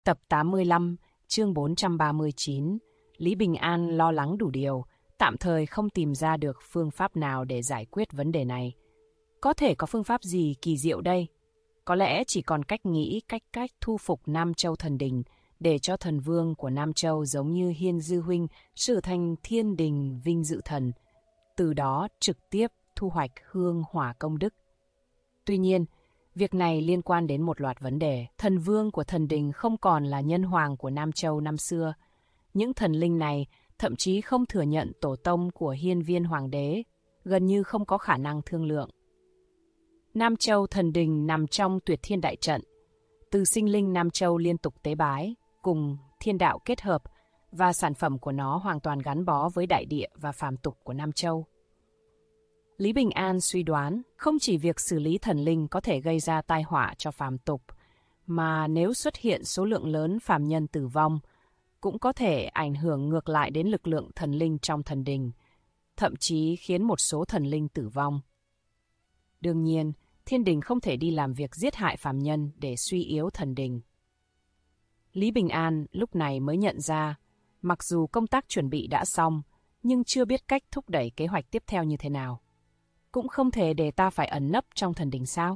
Tập 85, chương 439, Lý Bình An lo lắng đủ điều, tạm thời không tìm ra được phương pháp nào để giải quyết vấn đề này. Có thể có phương pháp gì kỳ diệu đây? Có lẽ chỉ còn cách nghĩ cách thu phục Nam Châu Thần Đình, để cho thần vương của Nam Châu giống như Hiên Dư Huynh trở thành thiên đình vinh dự thần, từ đó trực tiếp thu hoạch hương hỏa công đức. Tuy nhiên, việc này liên quan đến một loạt vấn đề. Thần vương của thần đình không còn là nhân hoàng của Nam Châu năm xưa. Những thần linh này thậm chí không thừa nhận tổ tông của Hiên Viên Hoàng đế, gần như không có khả năng thương lượng. Nam Châu thần đình nằm trong Tuyệt Thiên Đại Trận. Từ sinh linh Nam Châu liên tục tế bái, cùng thiên đạo kết hợp, và sản phẩm của nó hoàn toàn gắn bó với đại địa và phàm tục của Nam Châu. Lý Bình An suy đoán, không chỉ việc xử lý thần linh có thể gây ra tai họa cho phàm tục, mà nếu xuất hiện số lượng lớn phàm nhân tử vong, cũng có thể ảnh hưởng ngược lại đến lực lượng thần linh trong thần đình, thậm chí khiến một số thần linh tử vong. Đương nhiên, thiên đình không thể đi làm việc giết hại phàm nhân để suy yếu thần đình. Lý Bình An lúc này mới nhận ra, mặc dù công tác chuẩn bị đã xong, nhưng chưa biết cách thúc đẩy kế hoạch tiếp theo như thế nào. Cũng không thể để ta phải ẩn nấp trong thần đình sao?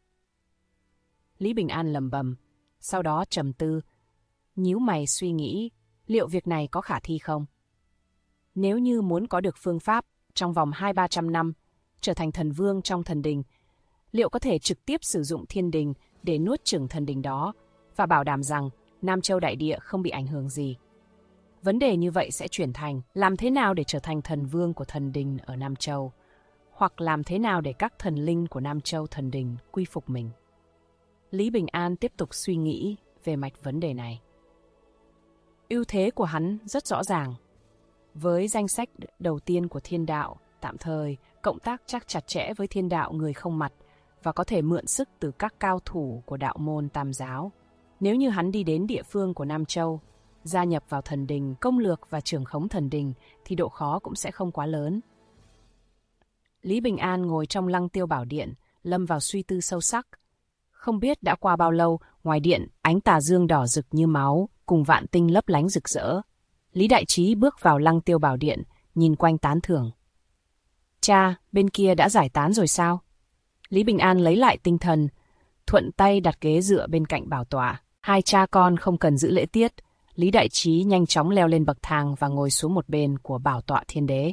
Lý Bình An lẩm bẩm, sau đó trầm tư, nhíu mày suy nghĩ, liệu việc này có khả thi không? Nếu như muốn có được phương pháp trong vòng 200-300 năm, trở thành thần vương trong thần đình, liệu có thể trực tiếp sử dụng thiên đình để nuốt chửng thần đình đó và bảo đảm rằng Nam Châu đại địa không bị ảnh hưởng gì? Vấn đề như vậy sẽ chuyển thành làm thế nào để trở thành thần vương của thần đình ở Nam Châu, hoặc làm thế nào để các thần linh của Nam Châu thần đình quy phục mình. Lý Bình An tiếp tục suy nghĩ về mạch vấn đề này. Ưu thế của hắn rất rõ ràng. Với danh sách đầu tiên của thiên đạo, tạm thời cộng tác chắc chặt chẽ với thiên đạo người không mặt và có thể mượn sức từ các cao thủ của đạo môn Tam giáo. Nếu như hắn đi đến địa phương của Nam Châu, gia nhập vào thần đình, công lược và trưởng khống thần đình thì độ khó cũng sẽ không quá lớn. Lý Bình An ngồi trong Lăng Tiêu Bảo Điện, lâm vào suy tư sâu sắc. Không biết đã qua bao lâu, ngoài điện, ánh tà dương đỏ rực như máu, cùng vạn tinh lấp lánh rực rỡ. Lý Đại Trí bước vào Lăng Tiêu Bảo Điện, nhìn quanh tán thưởng. Cha, bên kia đã giải tán rồi sao? Lý Bình An lấy lại tinh thần, thuận tay đặt ghế dựa bên cạnh bảo tọa. Hai cha con không cần giữ lễ tiết. Lý Đại Trí nhanh chóng leo lên bậc thang và ngồi xuống một bên của bảo tọa thiên đế.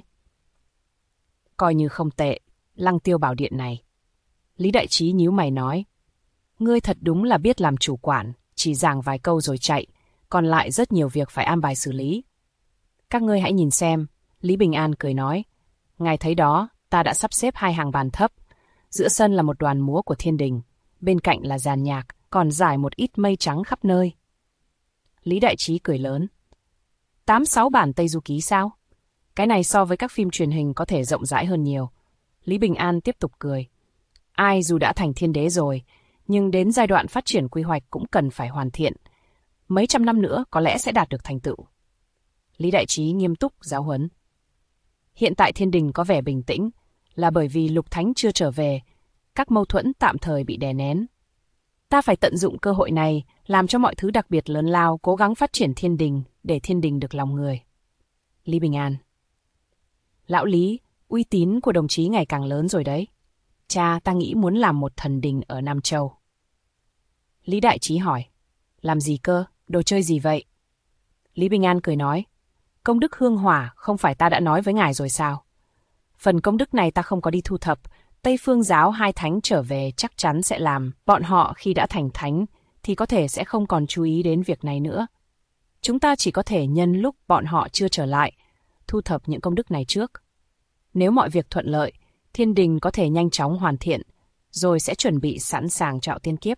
Coi như không tệ, Lăng Tiêu Bảo Điện này. Lý Đại Trí nhíu mày nói. Ngươi thật đúng là biết làm chủ quản, chỉ giảng vài câu rồi chạy, còn lại rất nhiều việc phải an bài xử lý. Các ngươi hãy nhìn xem, Lý Bình An cười nói. Ngài thấy đó, ta đã sắp xếp hai hàng bàn thấp. Giữa sân là một đoàn múa của thiên đình, bên cạnh là dàn nhạc, còn rải một ít mây trắng khắp nơi. Lý Đại Trí cười lớn. 8-6 bản Tây Du Ký sao? Cái này so với các phim truyền hình có thể rộng rãi hơn nhiều. Lý Bình An tiếp tục cười. Ai dù đã thành thiên đế rồi, nhưng đến giai đoạn phát triển quy hoạch cũng cần phải hoàn thiện. Mấy trăm năm nữa có lẽ sẽ đạt được thành tựu. Lý Đại Trí nghiêm túc giáo huấn. Hiện tại thiên đình có vẻ bình tĩnh, là bởi vì Lục Thánh chưa trở về, các mâu thuẫn tạm thời bị đè nén. Ta phải tận dụng cơ hội này, làm cho mọi thứ đặc biệt lớn lao, cố gắng phát triển thiên đình, để thiên đình được lòng người. Lý Bình An. Lão Lý, uy tín của đồng chí ngày càng lớn rồi đấy. Cha, ta nghĩ muốn làm một thần đình ở Nam Châu. Lý Đại Trí hỏi. Làm gì cơ? Đồ chơi gì vậy? Lý Bình An cười nói. Công đức hương hỏa, không phải ta đã nói với ngài rồi sao? Phần công đức này ta không có đi thu thập. Tây Phương giáo hai thánh trở về chắc chắn sẽ làm. Bọn họ khi đã thành thánh thì có thể sẽ không còn chú ý đến việc này nữa. Chúng ta chỉ có thể nhân lúc bọn họ chưa trở lại, thu thập những công đức này trước. Nếu mọi việc thuận lợi, thiên đình có thể nhanh chóng hoàn thiện, rồi sẽ chuẩn bị sẵn sàng trạo tiên kiếp.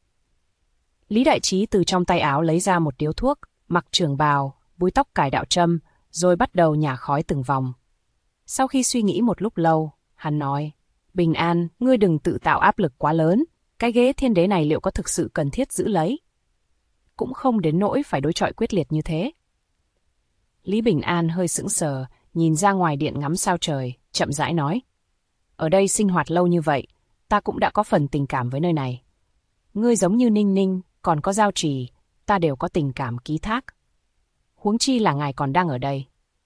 Lý Đại Trí từ trong tay áo lấy ra một điếu thuốc, mặc trường bào, búi tóc cài đạo trâm, rồi bắt đầu nhả khói từng vòng. Sau khi suy nghĩ một lúc lâu, hắn nói, Bình An, ngươi đừng tự tạo áp lực quá lớn, cái ghế thiên đế này liệu có thực sự cần thiết giữ lấy? Cũng không đến nỗi phải đối chọi quyết liệt như thế. Lý Bình An hơi sững sờ, nhìn ra ngoài điện ngắm sao trời, chậm rãi nói. Ở đây sinh hoạt lâu như vậy, ta cũng đã có phần tình cảm với nơi này. Ngươi giống như Ninh Ninh, còn có Giao Trì, ta đều có tình cảm ký thác. Huống chi là ngài còn đang ở đây.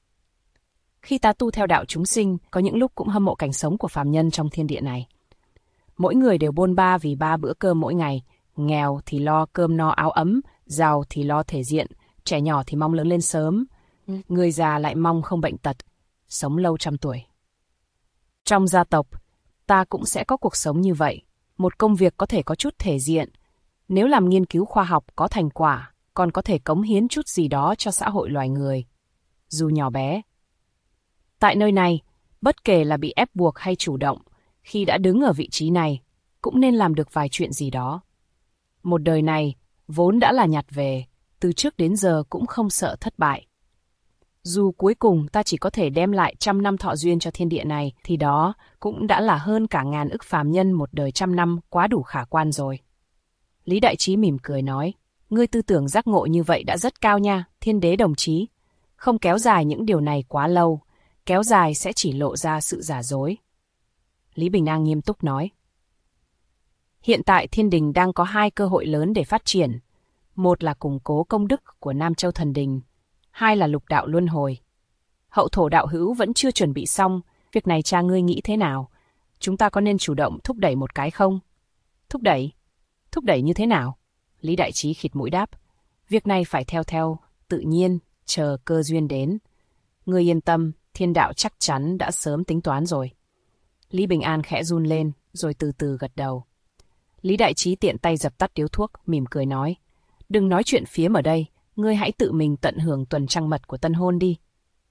Khi ta tu theo đạo chúng sinh, có những lúc cũng hâm mộ cảnh sống của phàm nhân trong thiên địa này. Mỗi người đều bôn ba vì 3 bữa cơm mỗi ngày, nghèo thì lo cơm no áo ấm, giàu thì lo thể diện, trẻ nhỏ thì mong lớn lên sớm, người già lại mong không bệnh tật, sống lâu trăm tuổi. Trong gia tộc, ta cũng sẽ có cuộc sống như vậy, một công việc có thể có chút thể diện. Nếu làm nghiên cứu khoa học có thành quả, còn có thể cống hiến chút gì đó cho xã hội loài người, dù nhỏ bé. Tại nơi này, bất kể là bị ép buộc hay chủ động, khi đã đứng ở vị trí này, cũng nên làm được vài chuyện gì đó. Một đời này, vốn đã là nhặt về, từ trước đến giờ cũng không sợ thất bại. Dù cuối cùng ta chỉ có thể đem lại 100 năm thọ duyên cho thiên địa này, thì đó cũng đã là hơn cả ngàn ức phàm nhân một đời 100 năm, quá đủ khả quan rồi. Lý Đại Trí mỉm cười nói, ngươi tư tưởng giác ngộ như vậy đã rất cao nha, Thiên Đế đồng chí. Không kéo dài những điều này quá lâu, kéo dài sẽ chỉ lộ ra sự giả dối. Lý Bình An nghiêm túc nói, hiện tại Thiên Đình đang có 2 cơ hội lớn để phát triển. Một là củng cố công đức của Nam Châu Thần Đình, 2 là lục đạo luân hồi. Hậu thổ đạo hữu vẫn chưa chuẩn bị xong, việc này cha ngươi nghĩ thế nào? Chúng ta có nên chủ động thúc đẩy một cái không? Thúc đẩy? Thúc đẩy như thế nào? Lý Đại Trí khịt mũi đáp, việc này phải theo tự nhiên, chờ cơ duyên đến. Ngươi yên tâm, thiên đạo chắc chắn đã sớm tính toán rồi. Lý Bình An khẽ run lên, rồi từ từ gật đầu. Lý Đại Trí tiện tay dập tắt điếu thuốc, mỉm cười nói, đừng nói chuyện phiếm ở đây, ngươi hãy tự mình tận hưởng tuần trăng mật của tân hôn đi.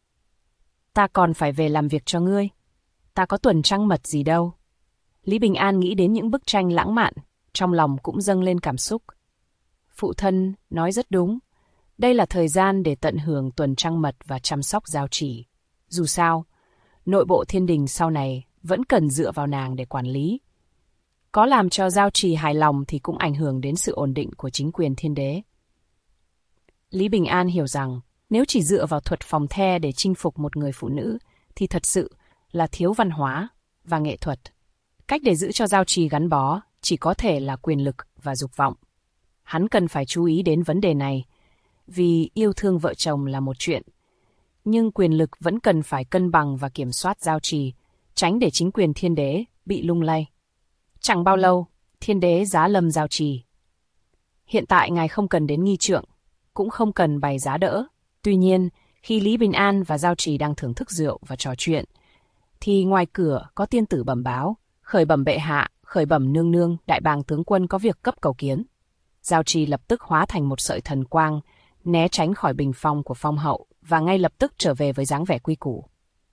Ta còn phải về làm việc cho ngươi. Ta có tuần trăng mật gì đâu. Lý Bình An nghĩ đến những bức tranh lãng mạn, trong lòng cũng dâng lên cảm xúc. Phụ thân nói rất đúng, đây là thời gian để tận hưởng tuần trăng mật và chăm sóc Giao Chỉ. Dù sao, nội bộ Thiên Đình sau này vẫn cần dựa vào nàng để quản lý. Có làm cho Giao Chỉ hài lòng thì cũng ảnh hưởng đến sự ổn định của chính quyền Thiên Đế. Lý Bình An hiểu rằng nếu chỉ dựa vào thuật phòng the để chinh phục một người phụ nữ thì thật sự là thiếu văn hóa và nghệ thuật. Cách để giữ cho Giao Trì gắn bó chỉ có thể là quyền lực và dục vọng. Hắn cần phải chú ý đến vấn đề này, vì yêu thương vợ chồng là một chuyện, nhưng quyền lực vẫn cần phải cân bằng và kiểm soát Giao Trì, tránh để chính quyền Thiên Đế bị lung lay. Chẳng bao lâu, Thiên Đế giá lâm Giao Trì. Hiện tại ngài không cần đến nghi trượng, cũng không cần bày giá đỡ. Tuy nhiên, khi Lý Bình An và Giao Trì đang thưởng thức rượu và trò chuyện, thì ngoài cửa có tiên tử bẩm báo, khởi bẩm bệ hạ, khởi bẩm nương nương, đại bàng tướng quân có việc cấp cầu kiến. Giao Trì lập tức hóa thành một sợi thần quang, né tránh khỏi bình phong của phong hậu và ngay lập tức trở về với dáng vẻ quy củ.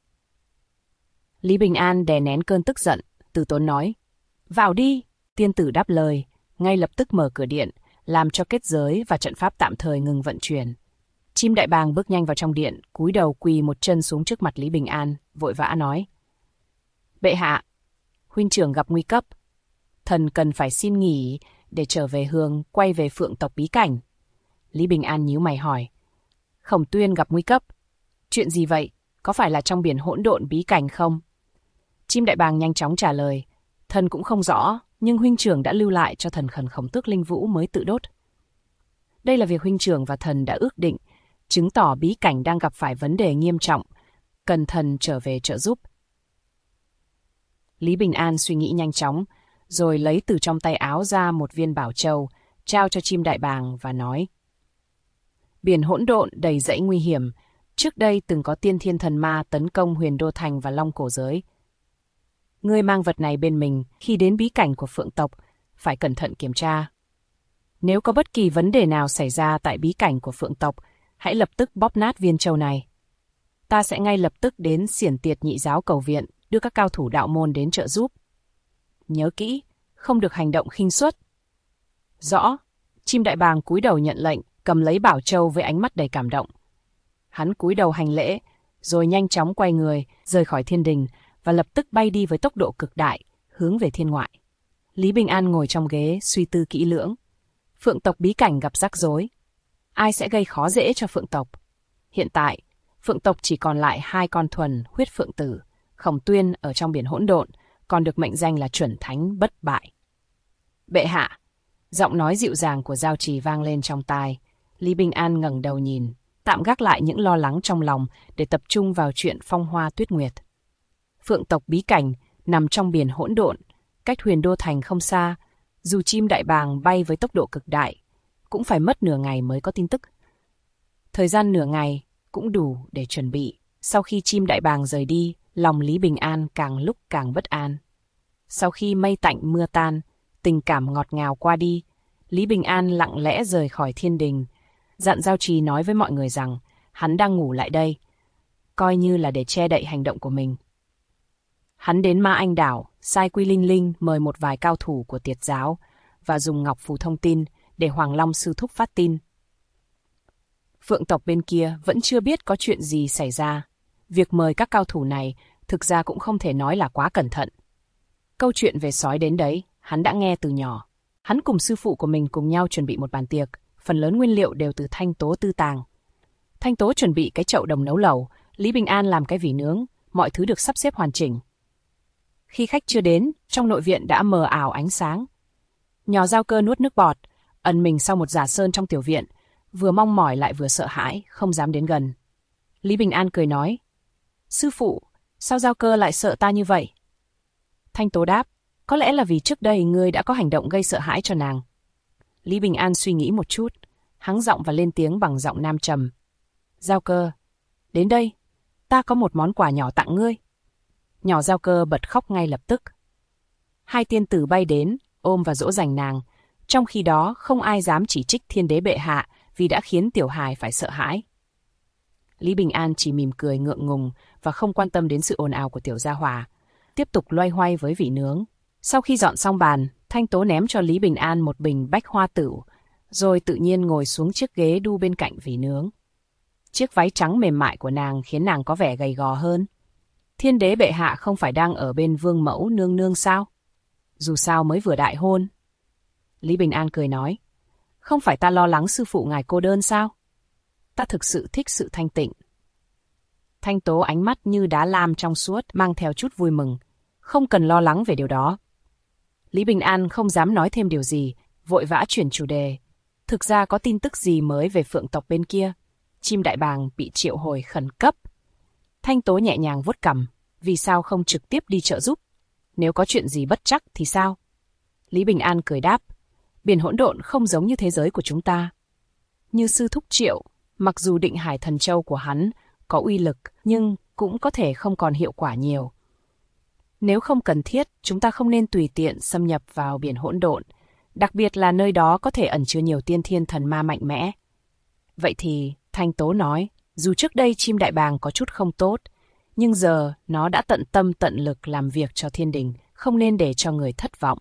Lý Bình An đè nén cơn tức giận, từ tốn nói, vào đi. Tiên tử đáp lời, ngay lập tức mở cửa điện, làm cho kết giới và trận pháp tạm thời ngừng vận chuyển. Chim đại bàng bước nhanh vào trong điện, cúi đầu quỳ một chân xuống trước mặt Lý Bình An, vội vã nói, bệ hạ, huynh trưởng gặp nguy cấp, thần cần phải xin nghỉ để trở về Hương, quay về Phượng tộc bí cảnh. Lý Bình An nhíu mày hỏi, Khổng Tuyên gặp nguy cấp, chuyện gì vậy, có phải là trong biển hỗn độn bí cảnh không? Chim đại bàng nhanh chóng trả lời, thần cũng không rõ, nhưng huynh trưởng đã lưu lại cho thần khẩn Khổng Tước Linh Vũ mới tự đốt. Đây là việc huynh trưởng và thần đã ước định, chứng tỏ bí cảnh đang gặp phải vấn đề nghiêm trọng, cần thần trở về trợ giúp. Lý Bình An suy nghĩ nhanh chóng, rồi lấy từ trong tay áo ra một viên bảo châu, trao cho chim đại bàng và nói, biển hỗn độn đầy rẫy nguy hiểm, trước đây từng có tiên thiên thần ma tấn công Huyền Đô Thành và Long Cổ Giới. Ngươi mang vật này bên mình, khi đến bí cảnh của Phượng tộc, phải cẩn thận kiểm tra. Nếu có bất kỳ vấn đề nào xảy ra tại bí cảnh của Phượng tộc, hãy lập tức bóp nát viên châu này. Ta sẽ ngay lập tức đến Xiển Tiệt Nhị Giáo cầu viện, đưa các cao thủ đạo môn đến trợ giúp. Nhớ kỹ, không được hành động khinh suất. Rõ. Chim đại bàng cúi đầu nhận lệnh, cầm lấy bảo châu với ánh mắt đầy cảm động. Hắn cúi đầu hành lễ, rồi nhanh chóng quay người, rời khỏi thiên đình và lập tức bay đi với tốc độ cực đại, hướng về thiên ngoại. Lý Bình An ngồi trong ghế suy tư kỹ lưỡng. Phượng tộc bí cảnh gặp rắc rối. Ai sẽ gây khó dễ cho Phượng tộc? Hiện tại, Phượng tộc chỉ còn lại 2 con thuần huyết phượng tử. Khổng Tuyên ở trong biển hỗn độn, còn được mệnh danh là chuẩn thánh bất bại. Bệ hạ, giọng nói dịu dàng của Giao Trì vang lên trong tai, Lý Bình An ngẩng đầu nhìn, tạm gác lại những lo lắng trong lòng để tập trung vào chuyện Phong Hoa Tuyết Nguyệt. Phượng tộc bí cảnh nằm trong biển hỗn độn, cách Huyền Đô Thành không xa. Dù chim đại bàng bay với tốc độ cực đại, cũng phải mất nửa ngày mới có tin tức. Thời gian nửa ngày cũng đủ để chuẩn bị. Sau khi chim đại bàng rời đi, lòng Lý Bình An càng lúc càng bất an. Sau khi mây tạnh mưa tan, tình cảm ngọt ngào qua đi, Lý Bình An lặng lẽ rời khỏi thiên đình, dặn Giao Trì nói với mọi người rằng hắn đang ngủ lại đây, coi như là để che đậy hành động của mình. Hắn đến Ma Anh Đảo, sai Quy Linh Linh mời một vài cao thủ của Tiệt giáo và dùng ngọc phù thông tin để Hoàng Long sư thúc phát tin. Phượng tộc bên kia vẫn chưa biết có chuyện gì xảy ra. Việc mời các cao thủ này thực ra cũng không thể nói là quá cẩn thận. Câu chuyện về sói đến đấy, hắn đã nghe từ nhỏ. Hắn cùng sư phụ của mình cùng nhau chuẩn bị một bàn tiệc, phần lớn nguyên liệu đều từ Thanh Tố tư tàng. Thanh Tố chuẩn bị cái chậu đồng nấu lẩu, Lý Bình An làm cái vỉ nướng, mọi thứ được sắp xếp hoàn chỉnh. Khi khách chưa đến, trong nội viện đã mờ ảo ánh sáng. Nhỏ Giao Cơ nuốt nước bọt, ẩn mình sau một giả sơn trong tiểu viện, vừa mong mỏi lại vừa sợ hãi, không dám đến gần. Lý Bình An cười nói, sư phụ, sao Giao Cơ lại sợ ta như vậy? Thanh Tố đáp, có lẽ là vì trước đây ngươi đã có hành động gây sợ hãi cho nàng. Lý Bình An suy nghĩ một chút, hắng giọng và lên tiếng bằng giọng nam trầm. Giao Cơ, đến đây, ta có một món quà nhỏ tặng ngươi. Nhỏ Giao Cơ bật khóc ngay lập tức. Hai tiên tử bay đến, ôm và dỗ dành nàng. Trong khi đó không ai dám chỉ trích Thiên Đế bệ hạ vì đã khiến tiểu hài phải sợ hãi. Lý Bình An chỉ mỉm cười ngượng ngùng và không quan tâm đến sự ồn ào của tiểu gia hỏa, tiếp tục loay hoay với vỉ nướng. Sau khi dọn xong bàn, Thanh Tố ném cho Lý Bình An một bình bách hoa tửu, rồi tự nhiên ngồi xuống chiếc ghế đu bên cạnh vỉ nướng. Chiếc váy trắng mềm mại của nàng khiến nàng có vẻ gầy gò hơn. Thiên Đế bệ hạ không phải đang ở bên vương mẫu nương nương sao? Dù sao mới vừa đại hôn. Lý Bình An cười nói, không phải ta lo lắng sư phụ ngài cô đơn sao? Ta thực sự thích sự thanh tịnh. Thanh Tố ánh mắt như đá lam trong suốt, mang theo chút vui mừng. Không cần lo lắng về điều đó. Lý Bình An không dám nói thêm điều gì, vội vã chuyển chủ đề. Thực ra có tin tức gì mới về Phượng tộc bên kia? Chim đại bàng bị triệu hồi khẩn cấp. Thanh Tố nhẹ nhàng vuốt cằm, vì sao không trực tiếp đi trợ giúp? Nếu có chuyện gì bất trắc thì sao? Lý Bình An cười đáp, biển hỗn độn không giống như thế giới của chúng ta. Như sư thúc Triệu, mặc dù Định Hải Thần Châu của hắn có uy lực, nhưng cũng có thể không còn hiệu quả nhiều. Nếu không cần thiết, chúng ta không nên tùy tiện xâm nhập vào biển hỗn độn, đặc biệt là nơi đó có thể ẩn chứa nhiều tiên thiên thần ma mạnh mẽ. Vậy thì, Thanh Tố nói, dù trước đây chim đại bàng có chút không tốt, nhưng giờ nó đã tận tâm tận lực làm việc cho thiên đình, không nên để cho người thất vọng.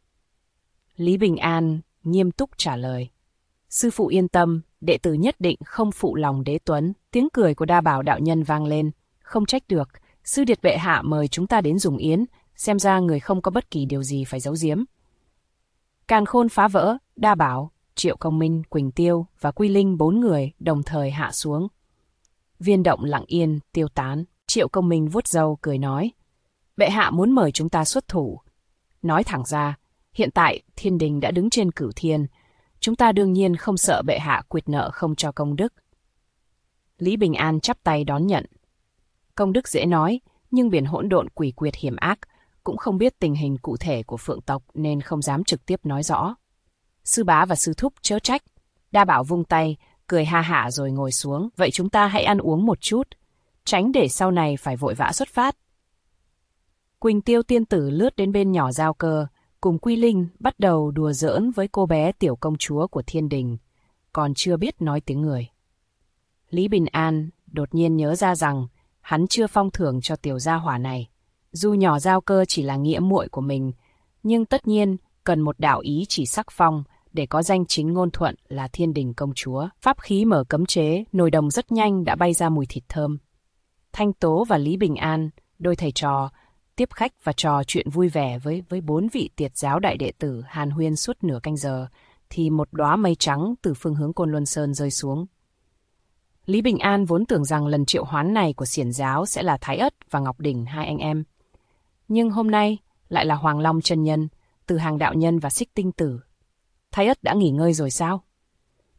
Lý Bình An nghiêm túc trả lời. Sư phụ yên tâm, đệ tử nhất định không phụ lòng đế tuấn. Tiếng cười của Đa Bảo đạo nhân vang lên. Không trách được, sư điệt bệ hạ mời chúng ta đến dùng yến, xem ra người không có bất kỳ điều gì phải giấu giếm. Càn khôn phá vỡ, Đa Bảo, Triệu Công Minh, Quỳnh Tiêu và Quy Linh 4 người đồng thời hạ xuống. Viên động lặng yên, tiêu tán. Triệu Công Minh vuốt râu cười nói, bệ hạ muốn mời chúng ta xuất thủ. Nói thẳng ra, hiện tại thiên đình đã đứng trên cửu thiên, chúng ta đương nhiên không sợ bệ hạ quyệt nợ không cho công đức. Lý Bình An chắp tay đón nhận. Công đức dễ nói, nhưng biển hỗn độn quỷ quyệt hiểm ác, cũng không biết tình hình cụ thể của Phượng tộc nên không dám trực tiếp nói rõ. Sư bá và sư thúc chớ trách. Đa Bảo vung tay, cười ha hả rồi ngồi xuống. Vậy chúng ta hãy ăn uống một chút, tránh để sau này phải vội vã xuất phát. Quỳnh Tiêu tiên tử lướt đến bên nhỏ Giao Cơ, cùng Quy Linh bắt đầu đùa giỡn với cô bé tiểu công chúa của thiên đình, còn chưa biết nói tiếng người. Lý Bình An đột nhiên nhớ ra rằng hắn chưa phong thưởng cho tiểu gia hỏa này. Dù nhỏ Giao Cơ chỉ là nghĩa muội của mình, nhưng tất nhiên cần một đạo ý chỉ sắc phong để có danh chính ngôn thuận là thiên đình công chúa. Pháp khí mở cấm chế, nồi đồng rất nhanh đã bay ra mùi thịt thơm. Thanh Tố và Lý Bình An, đôi thầy trò, tiếp khách và trò chuyện vui vẻ với 4 vị Tiệt giáo đại đệ tử hàn huyên suốt nửa canh giờ, thì một đóa mây trắng từ phương hướng Côn Luân Sơn rơi xuống. Lý Bình An vốn tưởng rằng lần triệu hoán này của xiển giáo sẽ là Thái Ất và Ngọc Đỉnh hai anh em. Nhưng hôm nay lại là Hoàng Long chân nhân, Từ Hàng đạo nhân và Xích Tinh tử. Thái Ất đã nghỉ ngơi rồi sao?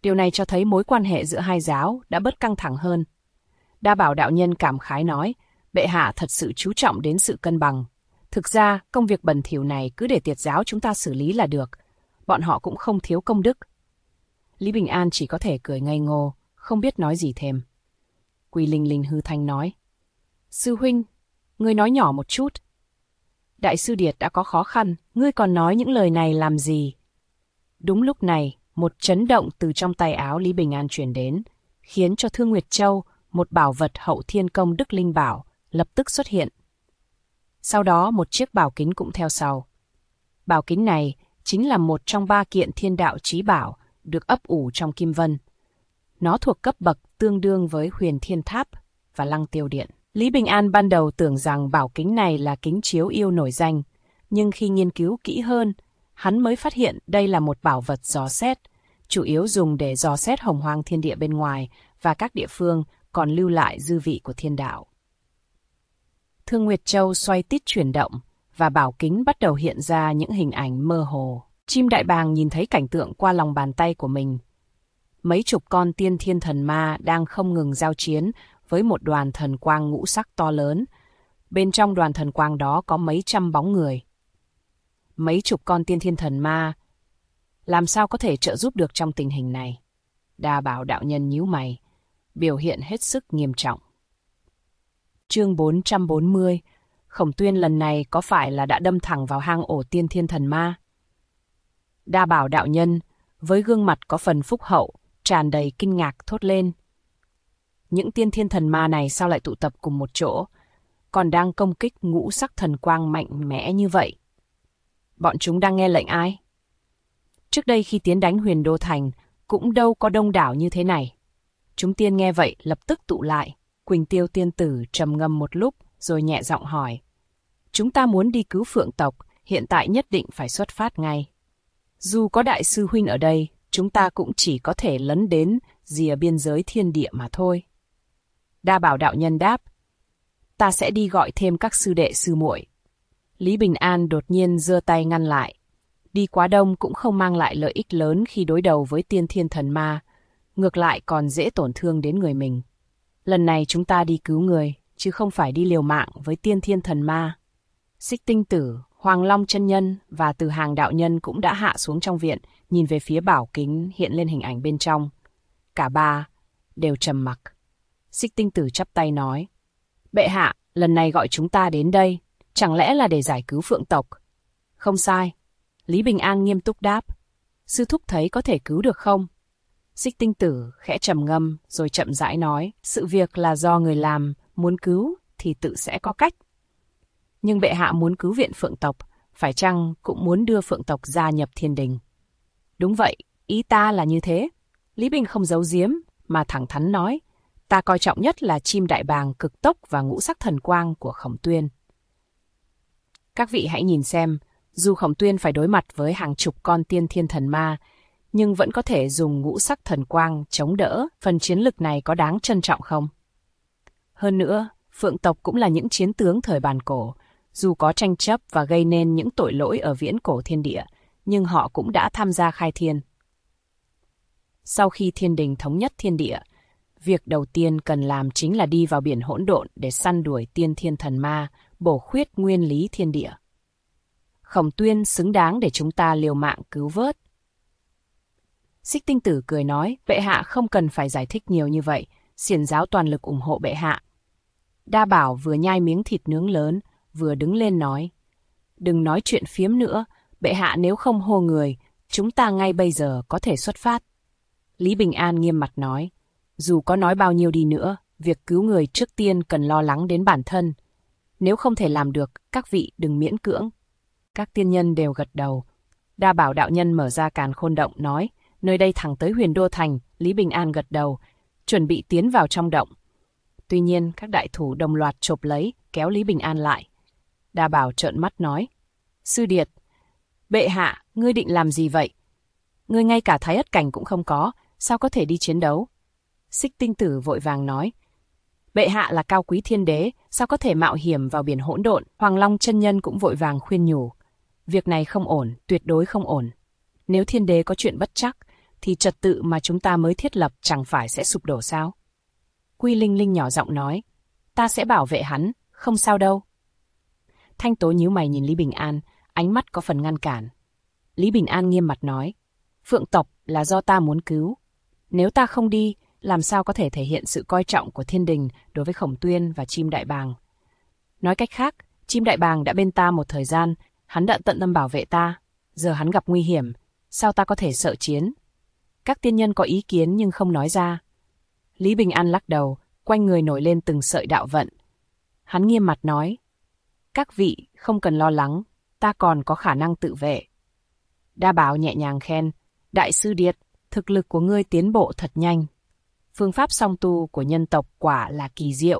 Điều này cho thấy mối quan hệ giữa hai giáo đã bớt căng thẳng hơn. Đa Bảo đạo nhân cảm khái nói, bệ hạ thật sự chú trọng đến sự cân bằng. Thực ra, công việc bẩn thỉu này cứ để Tiệt giáo chúng ta xử lý là được. Bọn họ cũng không thiếu công đức. Lý Bình An chỉ có thể cười ngây ngô, không biết nói gì thêm. Quỳ Linh Linh hư thanh nói, sư huynh, ngươi nói nhỏ một chút. Đại sư Điệt đã có khó khăn, ngươi còn nói những lời này làm gì? Đúng lúc này, một chấn động từ trong tay áo Lý Bình An truyền đến, khiến cho Thương Nguyệt Châu, một bảo vật hậu thiên công đức linh bảo, lập tức xuất hiện. Sau đó một chiếc bảo kính cũng theo sau. Bảo kính này chính là một trong 3 kiện thiên đạo chí bảo được ấp ủ trong Kim Vân. Nó thuộc cấp bậc tương đương với Huyền Thiên Tháp và Lăng Tiêu Điện. Lý Bình An ban đầu tưởng rằng bảo kính này là kính chiếu yêu nổi danh, nhưng khi nghiên cứu kỹ hơn, hắn mới phát hiện đây là một bảo vật dò xét, chủ yếu dùng để dò xét hồng hoang thiên địa bên ngoài và các địa phương còn lưu lại dư vị của thiên đạo. Thương Nguyệt Châu xoay tít chuyển động, và bảo kính bắt đầu hiện ra những hình ảnh mơ hồ. Chim đại bàng nhìn thấy cảnh tượng qua lòng bàn tay của mình. Mấy chục con tiên thiên thần ma đang không ngừng giao chiến với một đoàn thần quang ngũ sắc to lớn. Bên trong đoàn thần quang đó có mấy trăm bóng người. Mấy chục con tiên thiên thần ma làm sao có thể trợ giúp được trong tình hình này? Đa Bảo đạo nhân nhíu mày, biểu hiện hết sức nghiêm trọng. Chương 440, Khổng Tuyên lần này có phải là đã đâm thẳng vào hang ổ tiên thiên thần ma? Đa Bảo đạo nhân, với gương mặt có phần phúc hậu, tràn đầy kinh ngạc thốt lên. Những tiên thiên thần ma này sao lại tụ tập cùng một chỗ, còn đang công kích ngũ sắc thần quang mạnh mẽ như vậy? Bọn chúng đang nghe lệnh ai? Trước đây khi tiến đánh Huyền Đô Thành, cũng đâu có đông đảo như thế này. Chúng tiên nghe vậy lập tức tụ lại. Quỳnh Tiêu tiên tử trầm ngâm một lúc rồi nhẹ giọng hỏi. Chúng ta muốn đi cứu Phượng tộc, hiện tại nhất định phải xuất phát ngay. Dù có đại sư huynh ở đây, chúng ta cũng chỉ có thể lấn đến rìa biên giới thiên địa mà thôi. Đa Bảo đạo nhân đáp. Ta sẽ đi gọi thêm các sư đệ sư muội. Lý Bình An đột nhiên giơ tay ngăn lại. Đi quá đông cũng không mang lại lợi ích lớn khi đối đầu với tiên thiên thần ma, ngược lại còn dễ tổn thương đến người mình. Lần này chúng ta đi cứu người, chứ không phải đi liều mạng với tiên thiên thần ma. Xích Tinh Tử, Hoàng Long chân nhân và Từ Hàng đạo nhân cũng đã hạ xuống trong viện, nhìn về phía bảo kính hiện lên hình ảnh bên trong. Cả ba đều trầm mặc. Xích Tinh Tử chắp tay nói, bệ hạ, lần này gọi chúng ta đến đây, chẳng lẽ là để giải cứu Phượng tộc? Không sai. Lý Bình An nghiêm túc đáp. Sư thúc thấy có thể cứu được không? Xích Tinh Tử khẽ trầm ngâm rồi chậm rãi nói, sự việc là do người làm, muốn cứu thì tự sẽ có cách. Nhưng bệ hạ muốn cứu viện Phượng tộc, phải chăng cũng muốn đưa Phượng tộc gia nhập thiên đình? Đúng vậy, ý ta là như thế. Lý Bình không giấu giếm, mà thẳng thắn nói, ta coi trọng nhất là chim đại bàng cực tốc và ngũ sắc thần quang của Khổng Tuyên. Các vị hãy nhìn xem, dù Khổng Tuyên phải đối mặt với hàng chục con tiên thiên thần ma, nhưng vẫn có thể dùng ngũ sắc thần quang chống đỡ, phần chiến lực này có đáng trân trọng không? Hơn nữa, Phượng tộc cũng là những chiến tướng thời bàn cổ, dù có tranh chấp và gây nên những tội lỗi ở viễn cổ thiên địa, nhưng họ cũng đã tham gia khai thiên. Sau khi thiên đình thống nhất thiên địa, việc đầu tiên cần làm chính là đi vào biển hỗn độn để săn đuổi tiên thiên thần ma, bổ khuyết nguyên lý thiên địa. Khổng Tuyên xứng đáng để chúng ta liều mạng cứu vớt. Xích Tinh Tử cười nói, bệ hạ không cần phải giải thích nhiều như vậy, xiển giáo toàn lực ủng hộ bệ hạ. Đa Bảo vừa nhai miếng thịt nướng lớn, vừa đứng lên nói, đừng nói chuyện phiếm nữa, bệ hạ nếu không hô người, chúng ta ngay bây giờ có thể xuất phát. Lý Bình An nghiêm mặt nói, dù có nói bao nhiêu đi nữa, việc cứu người trước tiên cần lo lắng đến bản thân. Nếu không thể làm được, các vị đừng miễn cưỡng. Các tiên nhân đều gật đầu. Đa Bảo đạo nhân mở ra càn khôn động nói, nơi đây thẳng tới Huyền Đô Thành. Lý Bình An gật đầu, chuẩn bị tiến vào trong động. Tuy nhiên, các đại thủ đồng loạt chộp lấy, kéo Lý Bình An lại. Đa Bảo trợn mắt nói, Sư Điệt, bệ hạ, ngươi định làm gì vậy? Ngươi ngay cả Thái Ất Cảnh cũng không có, sao có thể đi chiến đấu? Xích Tinh Tử vội vàng nói, bệ hạ là cao quý thiên đế, sao có thể mạo hiểm vào biển hỗn độn? Hoàng Long chân nhân cũng vội vàng khuyên nhủ, việc này không ổn, tuyệt đối không ổn. Nếu thiên đế có chuyện bất trắc, thì trật tự mà chúng ta mới thiết lập chẳng phải sẽ sụp đổ sao? Quy Linh Linh nhỏ giọng nói, ta sẽ bảo vệ hắn, không sao đâu. Thanh Tố nhíu mày nhìn Lý Bình An, ánh mắt có phần ngăn cản. Lý Bình An nghiêm mặt nói, phượng tộc là do ta muốn cứu. Nếu ta không đi, làm sao có thể thể hiện sự coi trọng của thiên đình đối với Khổng Tuyên và chim đại bàng? Nói cách khác, chim đại bàng đã bên ta một thời gian, hắn đã tận tâm bảo vệ ta. Giờ hắn gặp nguy hiểm, sao ta có thể sợ chiến? Các tiên nhân có ý kiến nhưng không nói ra. Lý Bình An lắc đầu, quanh người nổi lên từng sợi đạo vận. Hắn nghiêm mặt nói, các vị không cần lo lắng, ta còn có khả năng tự vệ. Đa Bảo nhẹ nhàng khen, Đại sư Điệt, thực lực của ngươi tiến bộ thật nhanh. Phương pháp song tu của nhân tộc quả là kỳ diệu.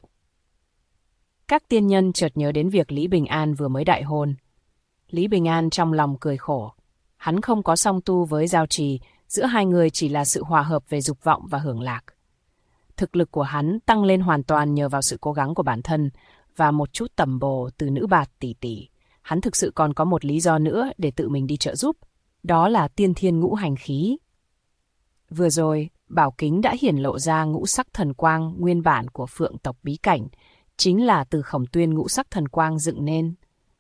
Các tiên nhân chợt nhớ đến việc Lý Bình An vừa mới đại hôn. Lý Bình An trong lòng cười khổ. Hắn không có song tu với Giao Trì, giữa hai người chỉ là sự hòa hợp về dục vọng và hưởng lạc. Thực lực của hắn tăng lên hoàn toàn nhờ vào sự cố gắng của bản thân và một chút tầm bồ từ nữ bạt tỷ tỷ. Hắn thực sự còn có một lý do nữa để tự mình đi trợ giúp. Đó là tiên thiên ngũ hành khí. Vừa rồi, Bảo Kính đã hiển lộ ra ngũ sắc thần quang nguyên bản của phượng tộc bí cảnh, chính là từ Khổng Tuyên ngũ sắc thần quang dựng nên.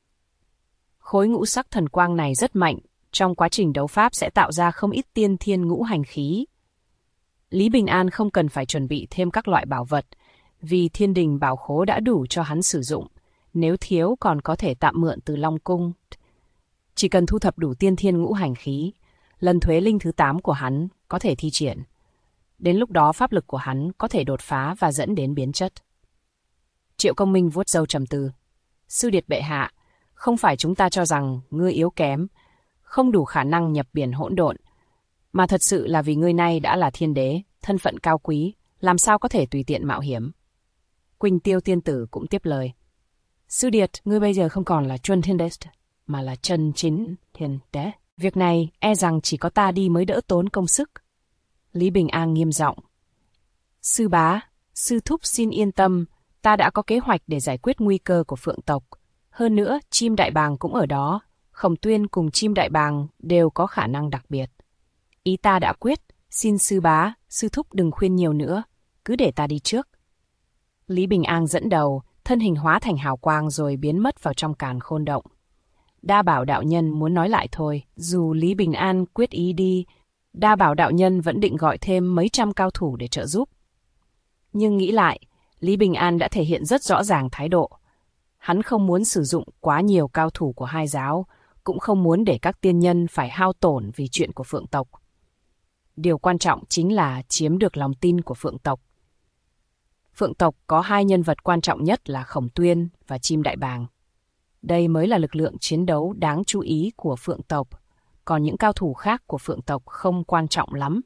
Khối ngũ sắc thần quang này rất mạnh, trong quá trình đấu pháp sẽ tạo ra không ít tiên thiên ngũ hành khí. Lý Bình An không cần phải chuẩn bị thêm các loại bảo vật, vì thiên đình bảo khố đã đủ cho hắn sử dụng, nếu thiếu còn có thể tạm mượn từ Long Cung. Chỉ cần thu thập đủ tiên thiên ngũ hành khí, lần thuế linh thứ 8 của hắn có thể thi triển. Đến lúc đó pháp lực của hắn có thể đột phá và dẫn đến biến chất. Triệu Công Minh vuốt râu trầm tư. Sư Điệt bệ hạ, không phải chúng ta cho rằng ngươi yếu kém, không đủ khả năng nhập biển hỗn độn, mà thật sự là vì ngươi nay đã là thiên đế, thân phận cao quý, làm sao có thể tùy tiện mạo hiểm. Quỳnh Tiêu tiên tử cũng tiếp lời. Sư Điệt, ngươi bây giờ không còn là Chuân Thiên Đế, mà là chân chính thiên đế. Việc này e rằng chỉ có ta đi mới đỡ tốn công sức. Lý Bình An nghiêm giọng. Sư bá, sư thúc xin yên tâm, ta đã có kế hoạch để giải quyết nguy cơ của phượng tộc. Hơn nữa, chim đại bàng cũng ở đó. Khổng Tuyên cùng chim đại bàng đều có khả năng đặc biệt. Ý ta đã quyết, xin sư bá, sư thúc đừng khuyên nhiều nữa, cứ để ta đi trước. Lý Bình An dẫn đầu, thân hình hóa thành hào quang rồi biến mất vào trong càn khôn động. Đa Bảo đạo nhân muốn nói lại thôi, dù Lý Bình An quyết ý đi, Đa Bảo đạo nhân vẫn định gọi thêm mấy trăm cao thủ để trợ giúp. Nhưng nghĩ lại, Lý Bình An đã thể hiện rất rõ ràng thái độ. Hắn không muốn sử dụng quá nhiều cao thủ của hai giáo, cũng không muốn để các tiên nhân phải hao tổn vì chuyện của phượng tộc. Điều quan trọng chính là chiếm được lòng tin của phượng tộc. Phượng tộc có hai nhân vật quan trọng nhất là Khổng Tuyên và chim đại bàng. Đây mới là lực lượng chiến đấu đáng chú ý của phượng tộc, còn những cao thủ khác của phượng tộc không quan trọng lắm.